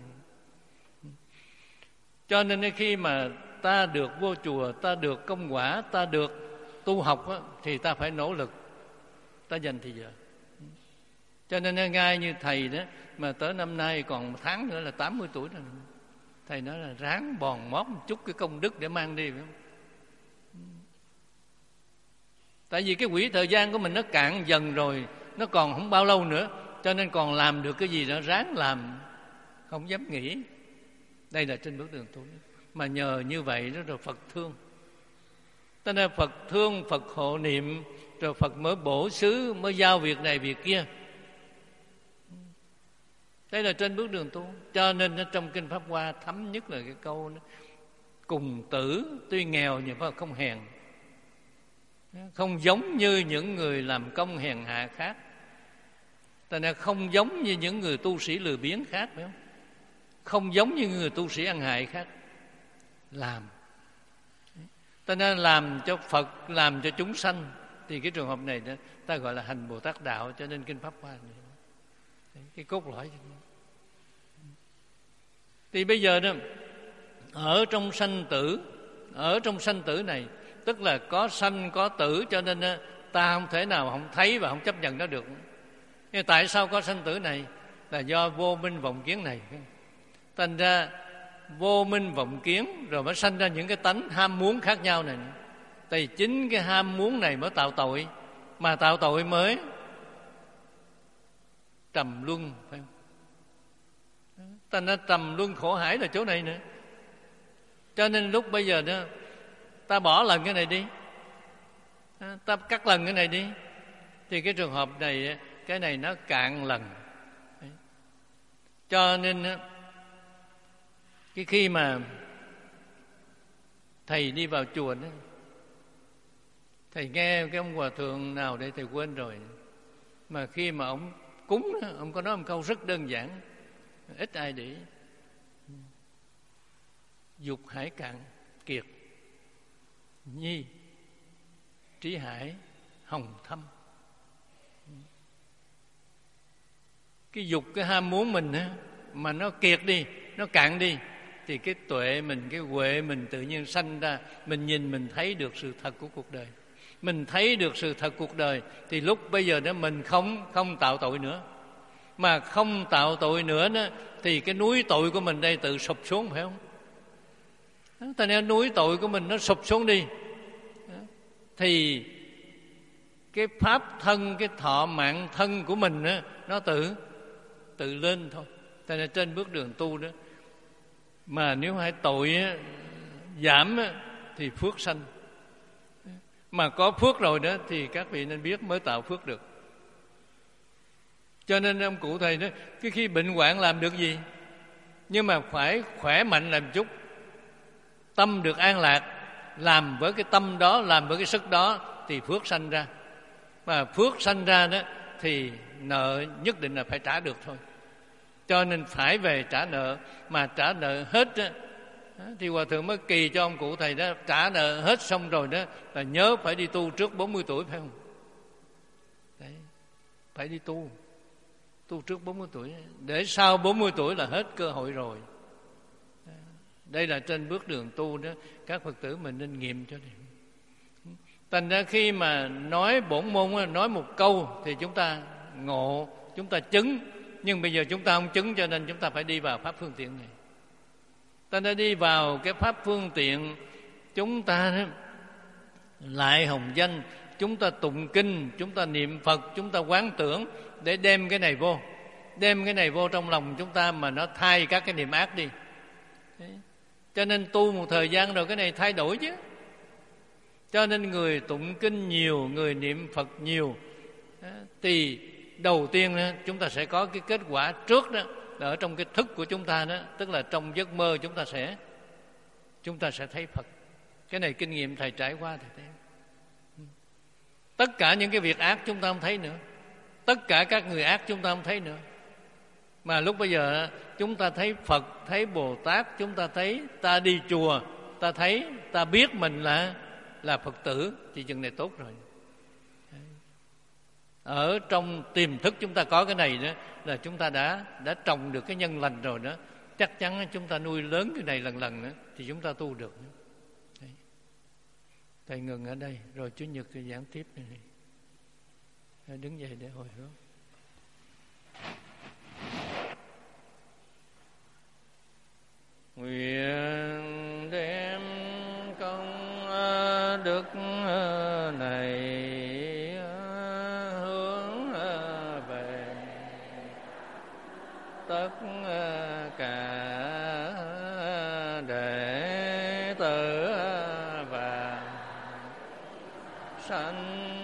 Cho nên khi mà ta được vô chùa, ta được công quả, ta được tu học á, thì ta phải nỗ lực, ta dành thời giờ. Cho nên ngay như thầy đó, mà tới năm nay còn một tháng nữa là tám mươi tuổi rồi. Thầy nói là ráng bòn mót một chút cái công đức để mang đi, phải không? Tại vì cái quỹ thời gian của mình nó cạn dần rồi, nó còn không bao lâu nữa. Cho nên còn làm được cái gì đó ráng làm, không dám nghĩ. Đây là trên bước đường tu. Mà nhờ như vậy đó rồi Phật thương. Cho nên Phật thương, Phật hộ niệm, rồi Phật mới bổ xứ, mới giao việc này việc kia. Đây là trên bước đường tu. Cho nên trong Kinh Pháp Hoa thấm nhất là cái câu đó, cùng tử tuy nghèo nhưng mà không hèn. Không giống như những người làm công hèn hạ khác. Tại nên không giống như những người tu sĩ lười biếng khác, phải không? Không giống như người tu sĩ ăn hại khác. Làm. Tại nên làm cho Phật, làm cho chúng sanh. Thì cái trường hợp này đó, ta gọi là hành Bồ Tát Đạo. Cho nên Kinh Pháp Hoa này, cái cốt lõi. Thì bây giờ đó, ở trong sanh tử, ở trong sanh tử này, tức là có sanh có tử, cho nên ta không thể nào không thấy và không chấp nhận nó được. Nhưng tại sao có sanh tử này? Là do vô minh vọng kiến này. Thành ra vô minh vọng kiến rồi mới sanh ra những cái tánh ham muốn khác nhau này. Thì chính cái ham muốn này mới tạo tội, mà tạo tội mới trầm luân, phải không? Ta nói trầm luân khổ hải là chỗ này nữa. Cho nên lúc bây giờ đó, ta bỏ lần cái này đi, ta cắt lần cái này đi, thì cái trường hợp này, cái này nó cạn lần. Cho nên cái khi mà thầy đi vào chùa đó, thầy nghe cái ông hòa thượng nào đây thầy quên rồi, mà khi mà ông cúng đó, ông có nói một câu rất đơn giản, ít ai để ý: dục hải cạn kiệt, nhi trí hải hồng thâm. Cái dục, cái ham muốn mình á, mà nó kiệt đi, nó cạn đi, thì cái tuệ mình, cái huệ mình tự nhiên sanh ra. Mình nhìn mình thấy được sự thật của cuộc đời. Mình thấy được sự thật cuộc đời thì lúc bây giờ đó mình không không tạo tội nữa. Mà không tạo tội nữa đó, thì cái núi tội của mình đây tự sụp xuống, phải không? Thành ra núi tội của mình nó sụp xuống đi, thì cái pháp thân, cái thọ mạng thân của mình đó, nó tự tự lên thôi. Thành ra trên bước đường tu đó, mà nếu hai tội á, giảm á, thì phước sanh. Mà có phước rồi đó thì các vị nên biết mới tạo phước được. Cho nên ông cụ thầy nói, cái khi bệnh hoạn làm được gì, nhưng mà phải khỏe mạnh làm chút, tâm được an lạc, làm với cái tâm đó, làm với cái sức đó thì phước sanh ra. Mà phước sanh ra đó thì nợ nhất định là phải trả được thôi. Cho nên phải về trả nợ. Mà trả nợ hết đó, thì hòa thượng mới kỳ cho ông cụ thầy đó, trả nợ hết xong rồi đó là nhớ phải đi tu trước bốn mươi tuổi, phải không? Đấy, phải đi tu tu trước bốn mươi tuổi, để sau bốn mươi tuổi là hết cơ hội rồi. Đây là trên bước đường tu đó, các Phật tử mình nên nghiệm cho điểm. Thành ra khi mà nói bổn môn, nói một câu thì chúng ta ngộ, chúng ta chứng. Nhưng bây giờ chúng ta không chứng, cho nên chúng ta phải đi vào pháp phương tiện này. Ta đã đi vào cái pháp phương tiện, chúng ta đó, lại hồng danh, chúng ta tụng kinh, chúng ta niệm Phật, chúng ta quán tưởng để đem cái này vô, đem cái này vô trong lòng chúng ta, mà nó thay các cái niệm ác đi. Đấy. Cho nên tu một thời gian rồi cái này thay đổi chứ. Cho nên người tụng kinh nhiều, người niệm Phật nhiều, thì đầu tiên đó, chúng ta sẽ có cái kết quả trước đó, là ở trong cái thức của chúng ta đó, tức là trong giấc mơ chúng ta sẽ chúng ta sẽ thấy Phật. Cái này kinh nghiệm thầy trải qua thầy thấy. Tất cả những cái việc ác chúng ta không thấy nữa, tất cả các người ác chúng ta không thấy nữa. Mà lúc bây giờ chúng ta thấy Phật, thấy Bồ Tát, chúng ta thấy, ta đi chùa, ta thấy, ta biết mình là là Phật tử, thì chừng này tốt rồi. Ở trong tiềm thức chúng ta có cái này đó, là chúng ta đã đã trồng được cái nhân lành rồi đó. Chắc chắn chúng ta nuôi lớn cái này lần lần nữa, thì chúng ta tu được. Đấy. Thầy ngừng ở đây, rồi Chủ nhật thì giảng tiếp này. Thầy đứng dậy để hồi hướng. Nguyện đem công đức này hướng về tất cả đệ tử và sanh